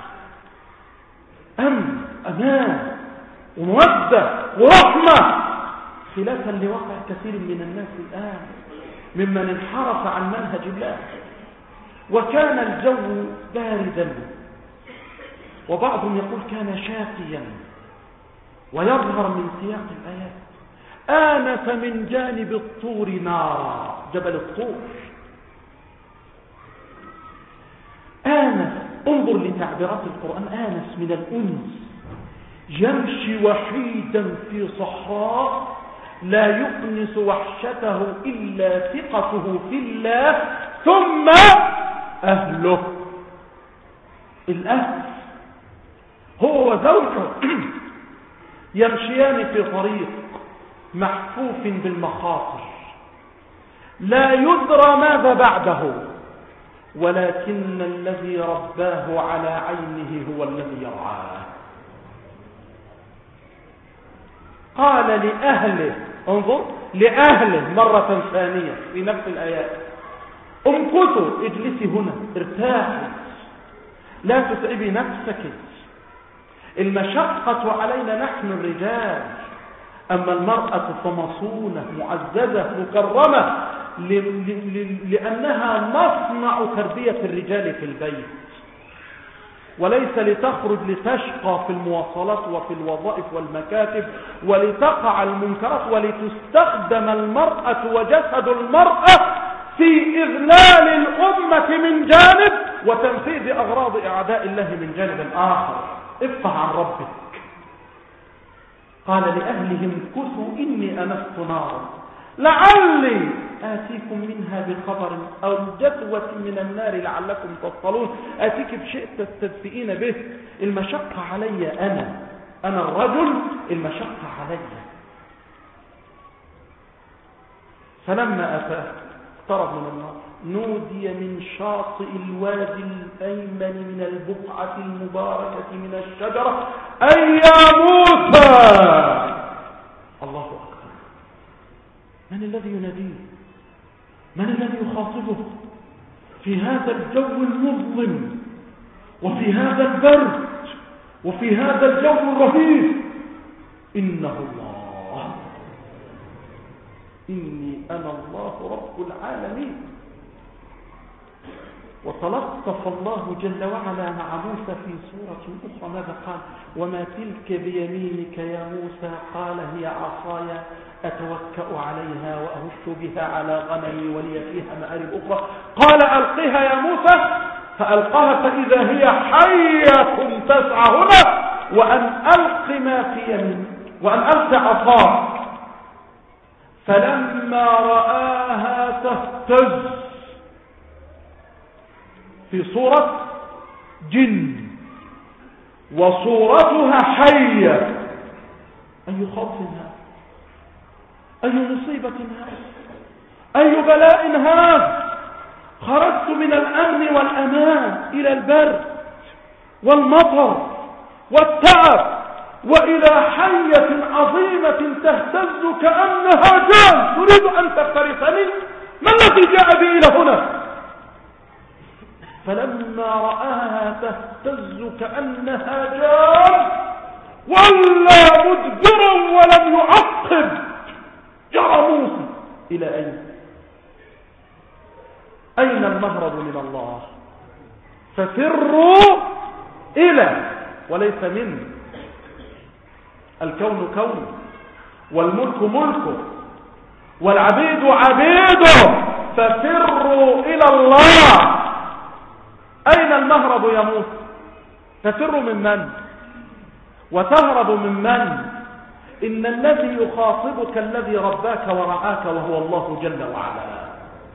A: أمن أمان ومودة ورحمة، خلافا لواقع كثير من الناس الآن ممن انحرف عن منهج الله. وكان الجو باردا، وبعضهم يقول كان شاتيا، ويظهر من سياق الآيات آنس من جانب الطور نارا، جبل الطور آنس. انظر لتعبيرات القرآن. آنس من الأنس، يمشي وحيدا في صحراء لا يؤنس وحشته إلا ثقته في الله ثم أهله. الأهل هو وزوجه يمشيان في طريق محفوف بالمخاطر، لا يدرى ماذا بعده، ولكن الذي رباه على عينه هو الذي يرعاه. قال لأهله، انظر لأهله مرة ثانية في نفس الآيات: امكثوا، اجلسي هنا، ارتاحي، لا تتعبي نفسك. المشقة علينا نحن الرجال، أما المرأة فمصونة معززة مكرمة لأنها مصنع تربية الرجال في البيت، وليس لتخرج لتشقى في المواصلات وفي الوظائف والمكاتب ولتقع المنكرات، ولتستخدم المرأة وجسد المرأة في إذلال الأمة من جانب وتنفيذ أغراض أعداء الله من جانب آخر. افقه عن ربك. قال لأهلهم امكثوا إني أنست نارا لعلي آتيكم منها بخبر أو جذوة من النار لعلكم تصطلون. آتيك بشيء تستدفئين به. المشقة علي أنا أنا الرجل، المشقة علي. فلما أتاه اقترب من النار نودي من شاطئ الوادي الأيمن من البقعة المباركة من الشجرة أي يا موسى. الله أكبر. من الذي يناديه؟ من الذي يخاطبه في هذا الجو المظلم وفي هذا البرد وفي هذا الجو الرهيب؟ إنه الله، إني أنا الله رب العالمين. وتلطف الله جل وعلا مع موسى في سورة أخرى. ماذا قال؟ وما تلك بيمينك يا موسى؟ قال هي عصاي أتوكأ عليها وأهش بها على غنمي ولي فيها مآرب أخرى. قال ألقها يا موسى، فألقاها فإذا هي حية تسعى هنا، وأن ألق ما في يمينك، وأن ألق عصاك. فلما رآها تهتز في صورة جن وصورتها حية، أي خوف هذا؟ أي مصيبة هذا؟ أي بلاء هذا؟ خرجت من الأمن والأمان إلى البرد والمطر والتعب وإلى حية عظيمة تهتز كأنها جان تريد أن تفترسني، ما الذي جاء بي إلى هنا؟ فلما رآها تهتز كأنها جان ولا مدبرا ولم يعقب، جرى موسى إلى أين؟ أين المهرب من الله؟ ففروا إلى وليس من. الكون كون والملك ملكه والعبيد عبيده، ففروا إلى الله. أين المهرب يا موسى؟ تفر من من وتهرب من من؟ إن الذي يخاطبك الذي رباك ورعاك وهو الله جل وعلا.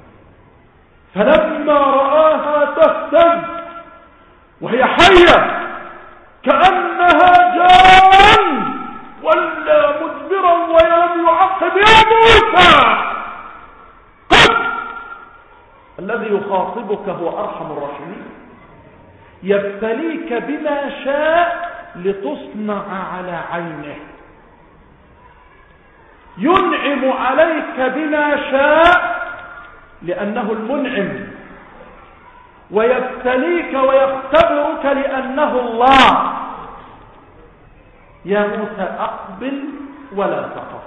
A: فلما رآها تهتز وهي حية كأنها جان ولا مدبرا ولم يعقب، يا موسى قد. الذي يخاطبك هو أرحم الراحمين، يبتليك بما شاء لتصنع على عينه، ينعم عليك بما شاء لأنه المنعم، ويبتليك ويختبرك لأنه الله. يا موسى أقبل ولا تخف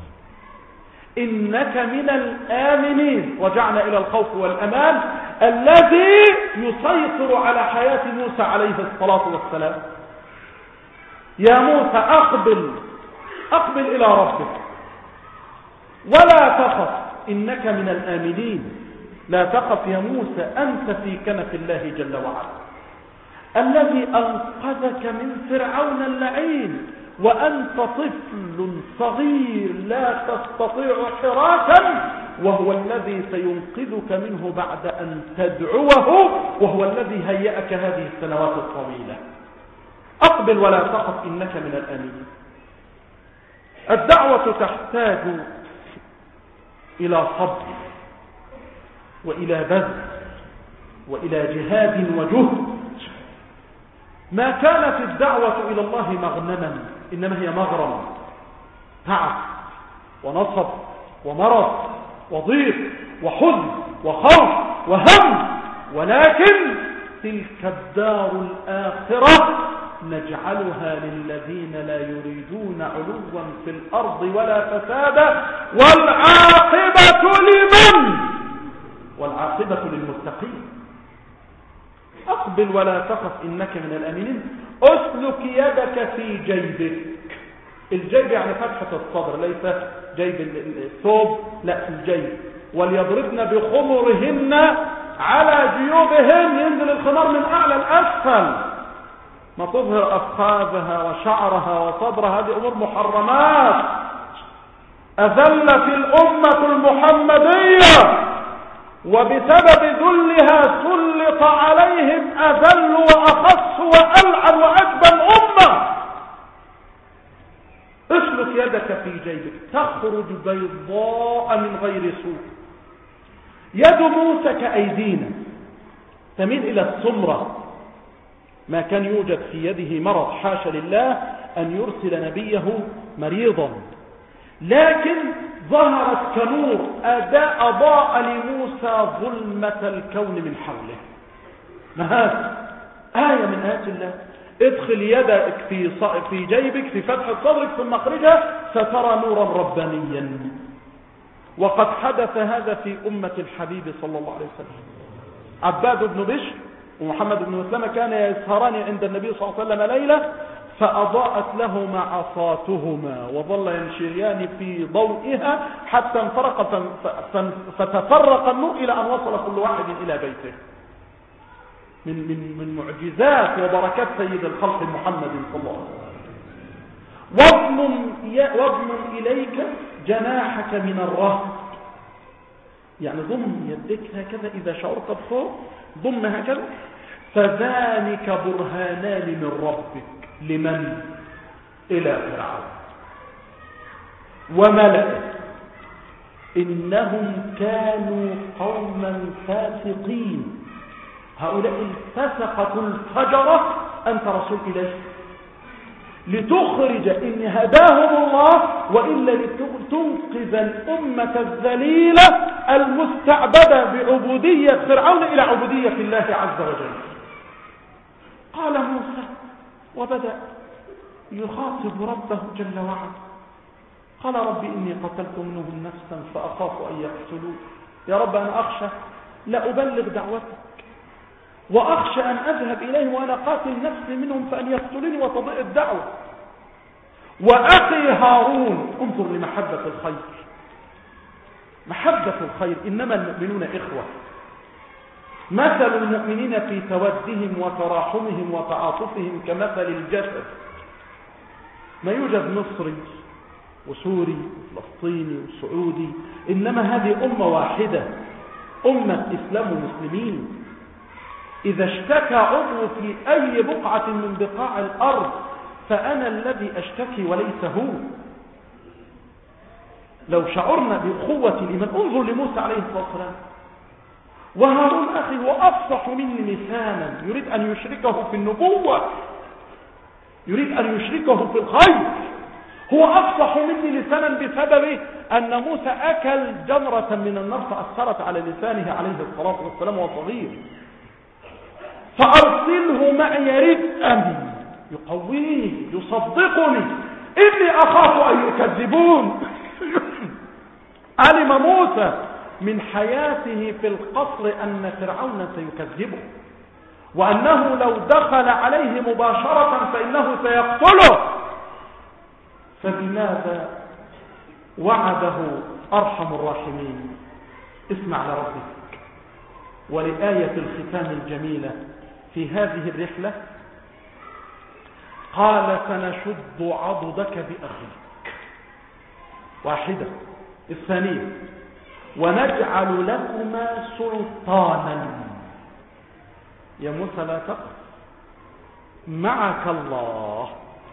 A: إنك من الآمنين. رجعنا إلى الخوف والأمان الذي يسيطر على حياة موسى عليه الصلاة والسلام. يا موسى أقبل أقبل إلى ربك ولا تخف إنك من الآمنين. لا تخف يا موسى، أنت في كنف الله جل وعلا الذي أنقذك من فرعون اللعين وأنت طفل صغير لا تستطيع حراكا، وهو الذي سينقذك منه بعد أن تدعوه، وهو الذي هيأك هذه السنوات الطويلة. أقبل ولا تخف إنك من الآمنين. الدعوة تحتاج إلى صبر وإلى بذل وإلى جهاد وجهد. ما كانت الدعوة إلى الله مغنما، إنما هي مغرم، تعب ونصب ومرض وضيق وحزن وخوف وهم. ولكن تلك الدار الآخرة نجعلها للذين لا يريدون علوا في الأرض ولا فسادا، والعاقبة لمن؟ والعاقبة للمتقين. أقبل ولا تخف إنك من الآمنين. أسلك يدك في جيبك. الجيب يعني فتحة الصدر، ليس جيب الثوب، لا، في الجيب. وليضربن بخمرهن على جيوبهن، ينزل الخمار من أعلى الأسفل، ما تظهر أفخاذها وشعرها وصدرها، هذه أمور محرمات. أذلت الأمة المحمدية وبسبب ذلها سلط عليهم أذل وأخص وألعن وأجبن أمة. اسلك يدك في جيبك تخرج بيضاء من غير سوء. يد موسى كأيدينا تميل إلى السمرة. ما كان يوجد في يده مرض، حاشا لله أن يرسل نبيه مريضا، لكن ظهرت كنور أضاء لموسى ظلمة الكون من حوله. ما هذا؟ آية من آيات الله. ادخل يدك في في جيبك في فتح صدرك ثم اخرجها سترى نورا ربانيا. وقد حدث هذا في أمة الحبيب صلى الله عليه وسلم. عباد بن بشر ومحمد بن مسلمة كان يسهران عند النبي صلى الله عليه وسلم ليلة، فأضاءت لهما عصاتهما وظل يمشيان في ضوئها حتى انفرق فتفرق النور إلى أن وصل كل واحد إلى بيته. من من من معجزات وبركات سيد الخلق محمد صلى الله عليه وسلم. واضمم إليك جناحك من الرهب، يعني ضم يدك هكذا إذا شعرت بصوت، ضم هكذا. فذلك برهانان من ربك. لمن؟ إلى فرعون وملئه إنهم كانوا قوما فاسقين. هؤلاء الفسقة الفجرة أنت رسول إليه. لتخرج إن هداهم الله وإلا لتنقذ الأمة الذليلة المستعبدة بعبودية فرعون إلى عبودية الله عز وجل. قال موسى وبدأ يخاطب ربه جل وعلا، قال رب إني قتلت منهم نفسا فأخاف أن يقتلون. يا رب أنا أخشى لا أبلغ دعوتك، وأخشى أن أذهب إليهم وأنا قاتل نفسي منهم فأن يقتلوني وتضيع الدعوة. وأخي هارون، انظر لمحبة الخير، محبة الخير، إنما المؤمنون إخوة. مثل المؤمنين في تودهم وتراحمهم وتعاطفهم كمثل الجسد، ما يوجد مصري وسوري وفلسطيني وسعودي، إنما هذه أمة واحدة، أمة إسلام ومسلمين. إذا اشتكى عضو في أي بقعة من بقاع الأرض فأنا الذي أشتكي وليس هو. لو شعرنا بقوة الإيمان، انظر لموسى عليه الصلاة والسلام، وهارون أخي هو أفصح مني لسانا، يريد أن يشركه في النبوة، يريد أن يشركه في الخير. هو أفصح مني لسانا بسبب أن موسى أكل جمرة من النار فأثرت على لسانه عليه الصلاة والسلام وهو صغير. فأرسله معي رزقا يقويني يصدقني إني أخاف أن يكذبون. علم موسى من حياته في القصر أن فرعون سيكذبه، وأنه لو دخل عليه مباشرة فإنه سيقتله. فبماذا وعده أرحم الراحمين؟ اسمع لربك ولآية الختام الجميلة في هذه الرحلة. قال سنشد عضدك بأخيك، واحدة. الثانية ونجعل لكما سلطانا. يا موسى لا تقف، معك الله،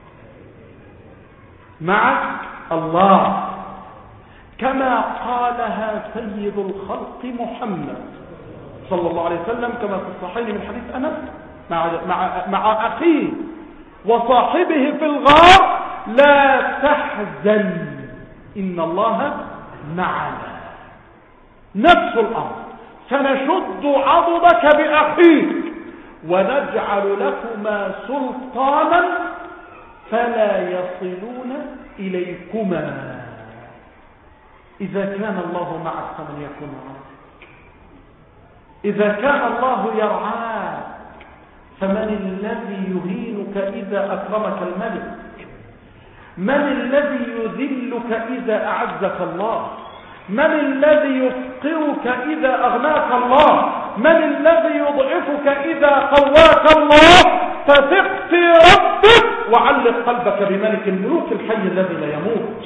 A: معك الله، كما قالها سيد الخلق محمد صلى الله عليه وسلم كما في الصحيحين من حديث أنس مع, مع, مع أخيه وصاحبه في الغار: لا تحزن إن الله معنا. نفس الأمر، سنشد عضدك بأخيك ونجعل لكما سلطانا فلا يصلون إليكما. إذا كان الله معك فمن يكون معك؟ إذا كان الله يرعاك فمن الذي يهينك إذا أكرمك الملك؟ من الذي يذلك إذا أعزك الله؟ من الذي يفقرك إذا أغناك الله؟ من الذي يضعفك إذا قواك الله؟ فثق في ربك وعلق قلبك بملك الملوك الحي الذي لا يموت.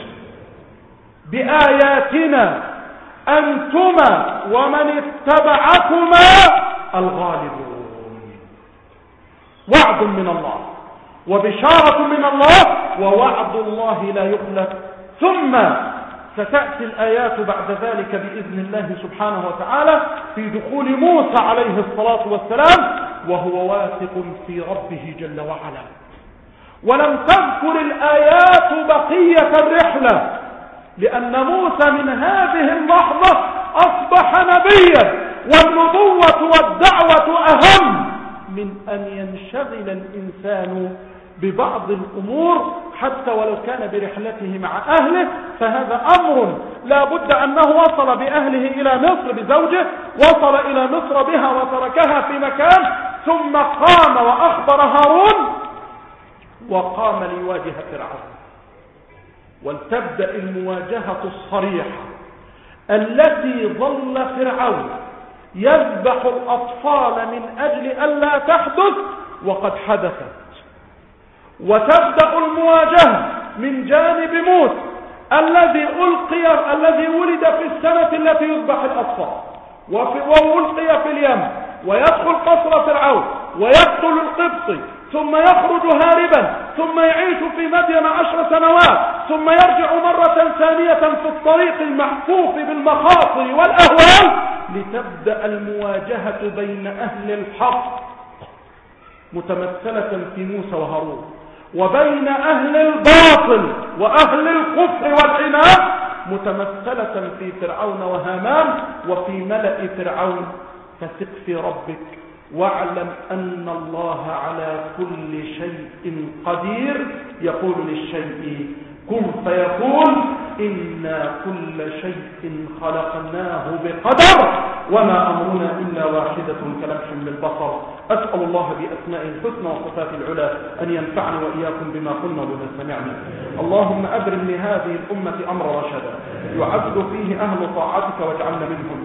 A: بآياتنا أنتما ومن اتبعكما الغالبون. وعد من الله وبشارة من الله، ووعد الله لا يخلف. ثم ستأتي الآيات بعد ذلك بإذن الله سبحانه وتعالى في دخول موسى عليه الصلاة والسلام وهو واثق في ربه جل وعلا. ولم تذكر الآيات بقية الرحلة، لأن موسى من هذه اللحظة أصبح نبيا، والنبوة والدعوة أهم من أن ينشغل الإنسان ببعض الأمور حتى ولو كان برحلته مع أهله. فهذا أمر لا بد أنه وصل بأهله إلى مصر بزوجه، وصل إلى مصر بها وتركها في مكان، ثم قام وأخبر هارون وقام ليواجه فرعون. ولتبدأ المواجهة الصريحة التي ظل فرعون يذبح الأطفال من أجل ألا تحدث وقد حدثت. وتبدأ المواجهة من جانب موسى الذي ألقي الذي ولد في السنة التي يذبح الأطفال وألقي في اليم، ويدخل قصر فرعون ويقتل القبطي، ثم يخرج هاربا، ثم يعيش في مدين عشر سنوات، ثم يرجع مرة ثانية في الطريق المحفوف بالمخاطر والأهوال، لتبدأ المواجهة بين أهل الحق متمثلة في موسى وهارون. وبين أهل الباطل وأهل الكفر والعناد متمثلة في فرعون وهامان وفي ملأ فرعون. فثق في ربك واعلم أن الله على كل شيء قدير. يقول للشيء كن فيكون. إنا كل شيء خلقناه بقدر وما أمرنا إلا واحدة كلمح بالبصر. أسأل الله بأسمائه الحسنى وصفاته العلى أن ينفعني وإياكم بما قلنا وبما سمعنا. اللهم أبرم لهذه الأمة أمر رشدا يعز فيه أهل طاعتك واجعلنا منهم،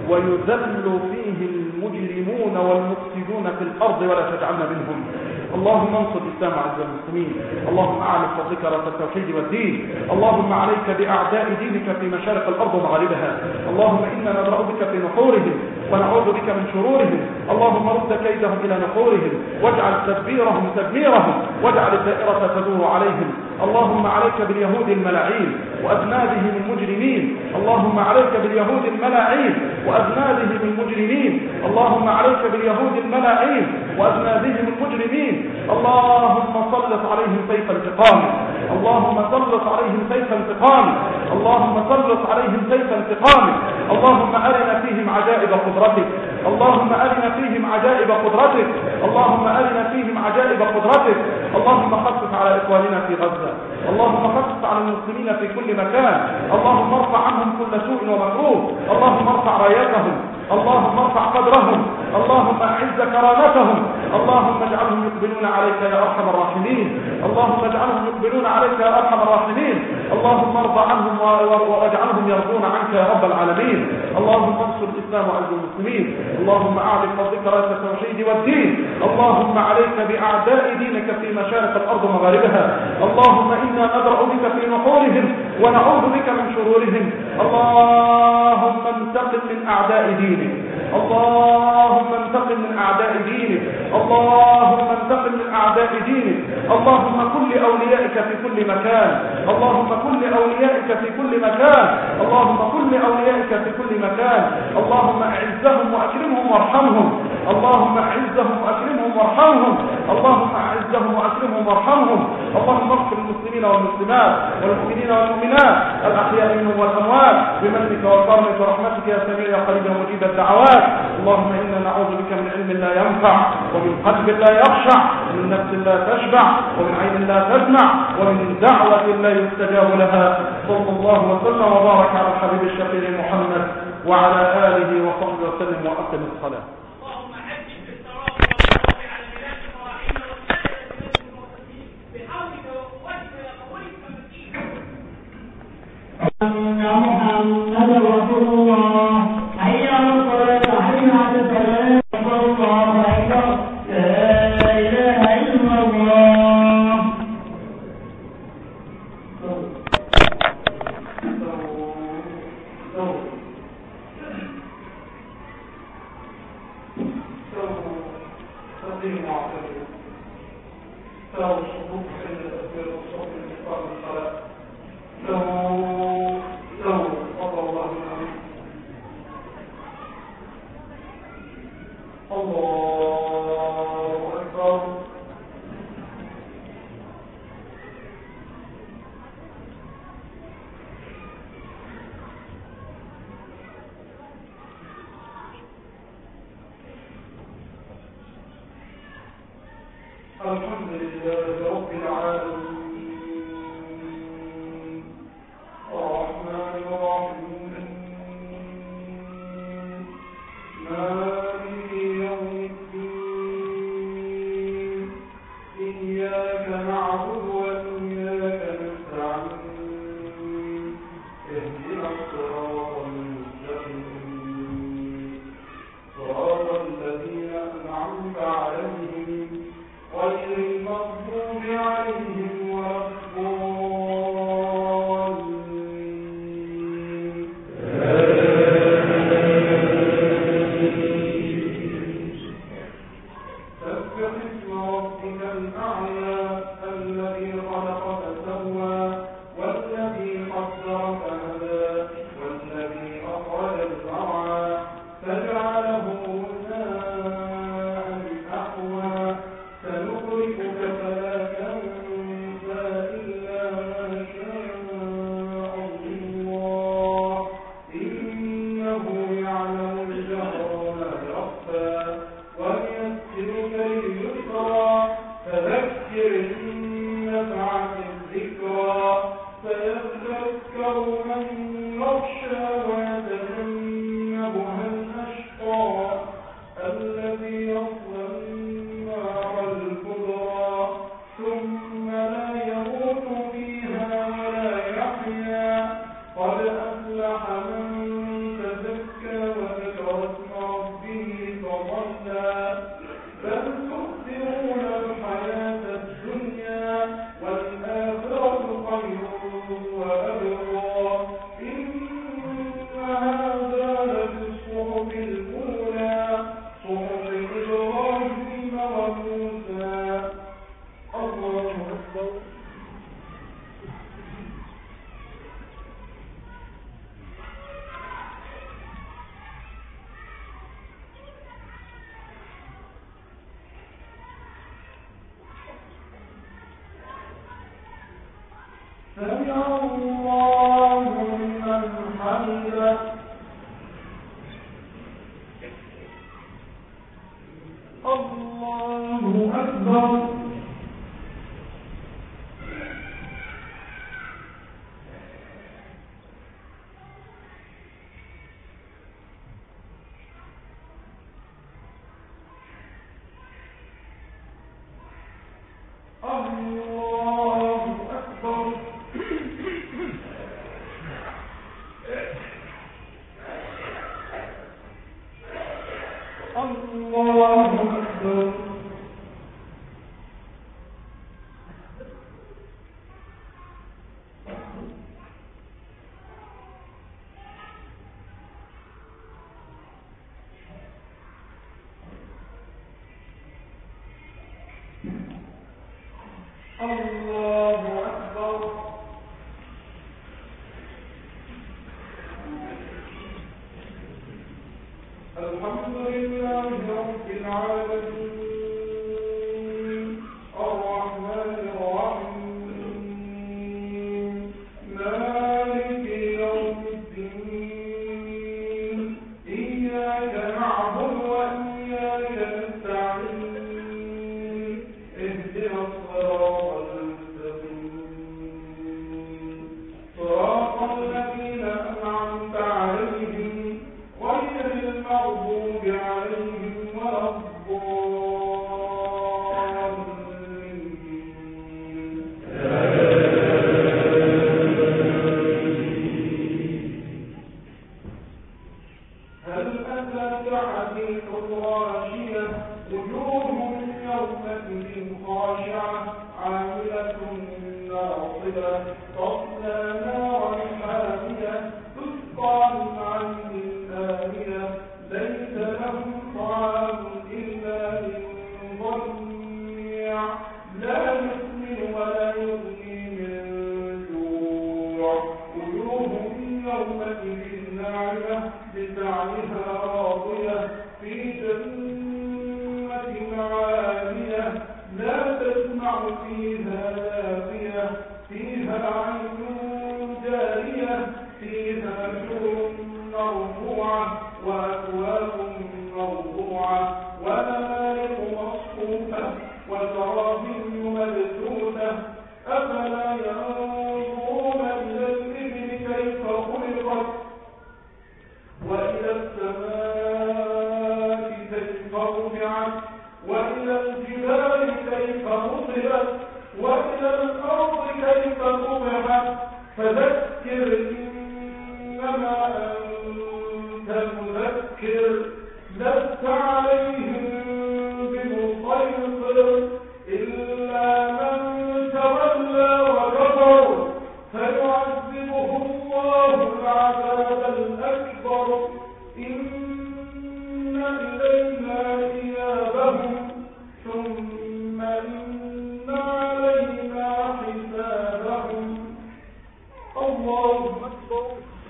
A: ويذل فيه المجرمون والمفسدون في الأرض ولا تجعلنا منهم. اللهم انصر الإسلام وعز المسلمين. اللهم أعلم فضلك رأس التوحيد والدين. اللهم عليك بأعداء دينك في مشارق الأرض ومغاربها. اللهم إنا نبرأ بك في نحورهم ونعوذ بك من شرورهم. اللهم رد كيدهم إلى نحورهم واجعل تدبيرهم تدميرهم واجعل الدائرة تدور عليهم. اللهم عليك باليهود الملاعين وأذنابهم المجرمين. اللهم عليك باليهود الملاعين وأذنابهم المجرمين. اللهم عليك باليهود الملاعين وأذنابهم المجرمين. اللهم سلط عليهم سيف انتقام. اللهم سلط عليهم سيف انتقام. اللهم سلط عليهم سيف انتقام. اللهم أرنا فيهم عجائب قدرتك. اللهم أرنا فيهم عجائب قدرتك. اللهم أرنا فيهم عجائب قدرتك. اللهم خفف على إخواننا في غزة. اللهم خفف على المسلمين في كل مكان. اللهم ارفع عنهم كل سوء ومكروه. اللهم ارفع رايتهم. اللهم ارفع قدرهم. اللهم اعز كرامتهم. اللهم اجعلهم يقبلون عليك يا ارحم الراحمين. اللهم اجعلهم يقبلون عليك يا ارحم الراحمين. اللهم ارضى عنهم واجعلهم يرضون عنك يا رب العالمين. اللهم انصر الاسلام وعز المسلمين. اللهم اعلم فضلك راس التوحيد والدين. اللهم عليك باعداء دينك في مشارق الارض ومغاربها. اللهم انا نبرأ بك في نحورهم ونعوذ بك من شرورهم. اللهم انتقم من اعداء دينك. اللهم انتقم من اعداء دينك. اللهم انتقم من اعداء دينك. اللهم كل اوليائك في كل مكان. اللهم كل اوليائك في كل مكان. اللهم كل اوليائك في كل مكان. اللهم اعزهم واكرمهم وارحمهم. اللهم اعزهم واكرمهم وارحمهم. اللهم اعزهم واكرمهم وارحمهم. اللهم اغفر للمسلمين والمسلمات والمؤمنين والمؤمنات الاحياء منهم والاموات بمنك وكرمك ورحمتك يا سميع يا قريب مجيب الدعوات. اللهم انا نعوذ بك من علم لا ينفع ومن قلب لا يخشع ومن نفس لا تشبع ومن عين لا تدمع ومن دعوة لا يستجاب لها. صلى الله وسلم وبارك على الحبيب الشفيع محمد وعلى آله وصحبه وسلم وأقم الصلاة.
B: أن محمد رسول الله حي على الصلاة حي على الفلاح الله أكبر لا إله إلا الله.
A: الحمد لله رب العالمين الرحمن الرحيم مالك يوم الدين إياك نعبد وإياك نستعين اهدنا الصراط المستقيم صراط الذين أنعمت عليهم غير المغضوب عليهم فيذكر من يخشى ويتجنبها الأشقى الذي يصلى النار الكبرى ثم لا يموت فيها ولا يحيا قد أفلح من تزكى وذكر اسم ربه فصلى بل تؤثرون الحياة الدنيا والآخرة خير وأبقى إن هذا لفي الصحف الأولى صحف إبراهيم وموسى. الله أكبر. سمع الله لمن حمده. الله أكبر. الله أكبر. الله أكبر. الله أكبر. الحمد لله رب العالمين الرحمن الرحيم مالك يوم الدين إياك نعبد وإياك نستعين اهدنا الصراط المستقيم صراط الذين أنعمت عليهم غير المغضوب عليهم ولا الضالين. هل أتاك حديث الغاشية وجوه يومئذ خاشعة عاملة ناصبة تصلى نارا حامية تسقى من عين آنية ليس لهم طعام إلا من ضريع لا يسمن ولا يغني من جوع وجوه يومئذ ناعمة لسعيها راضية في جنة عالية لا تسمع فيها لاغية فيها عين جارية فيها سرر مرفوعة وأكواب موضوعة ونمارق مصفوفة وزرابي مبثوثة أفلا ينظرون إلى الإبل كيف خلقت وإلى السماء كيف رفعت وإلى الجبال كيف نصبت وإلى الأرض كيف طبعت فذكر إنما أنت مذكر لست عليهم بمسيطر إلا من تولى وكفر فيعذبه الله العذاب الأكبر إن إلينا إيابهم ثم إن علينا حسابهم. الله أكبر.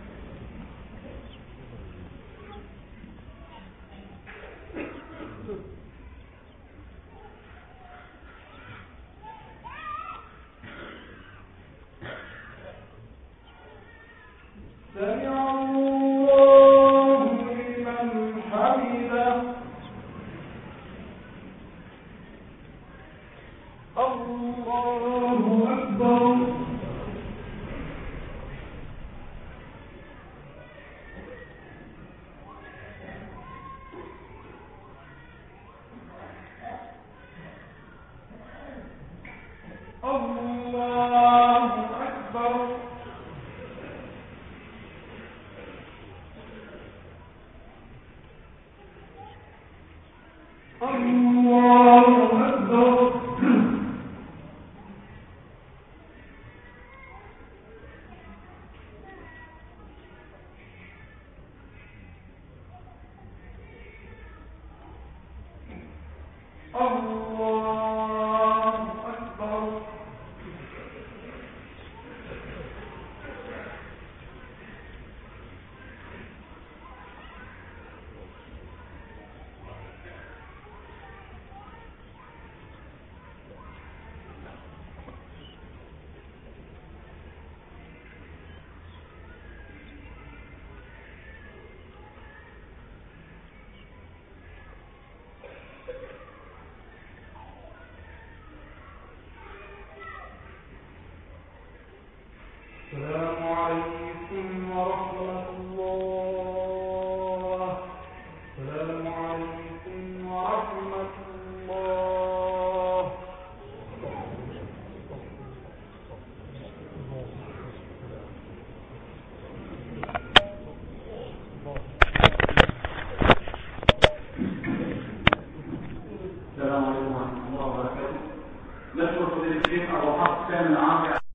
A: سمع الله لمن حمده. الله أكبر. السلام عليكم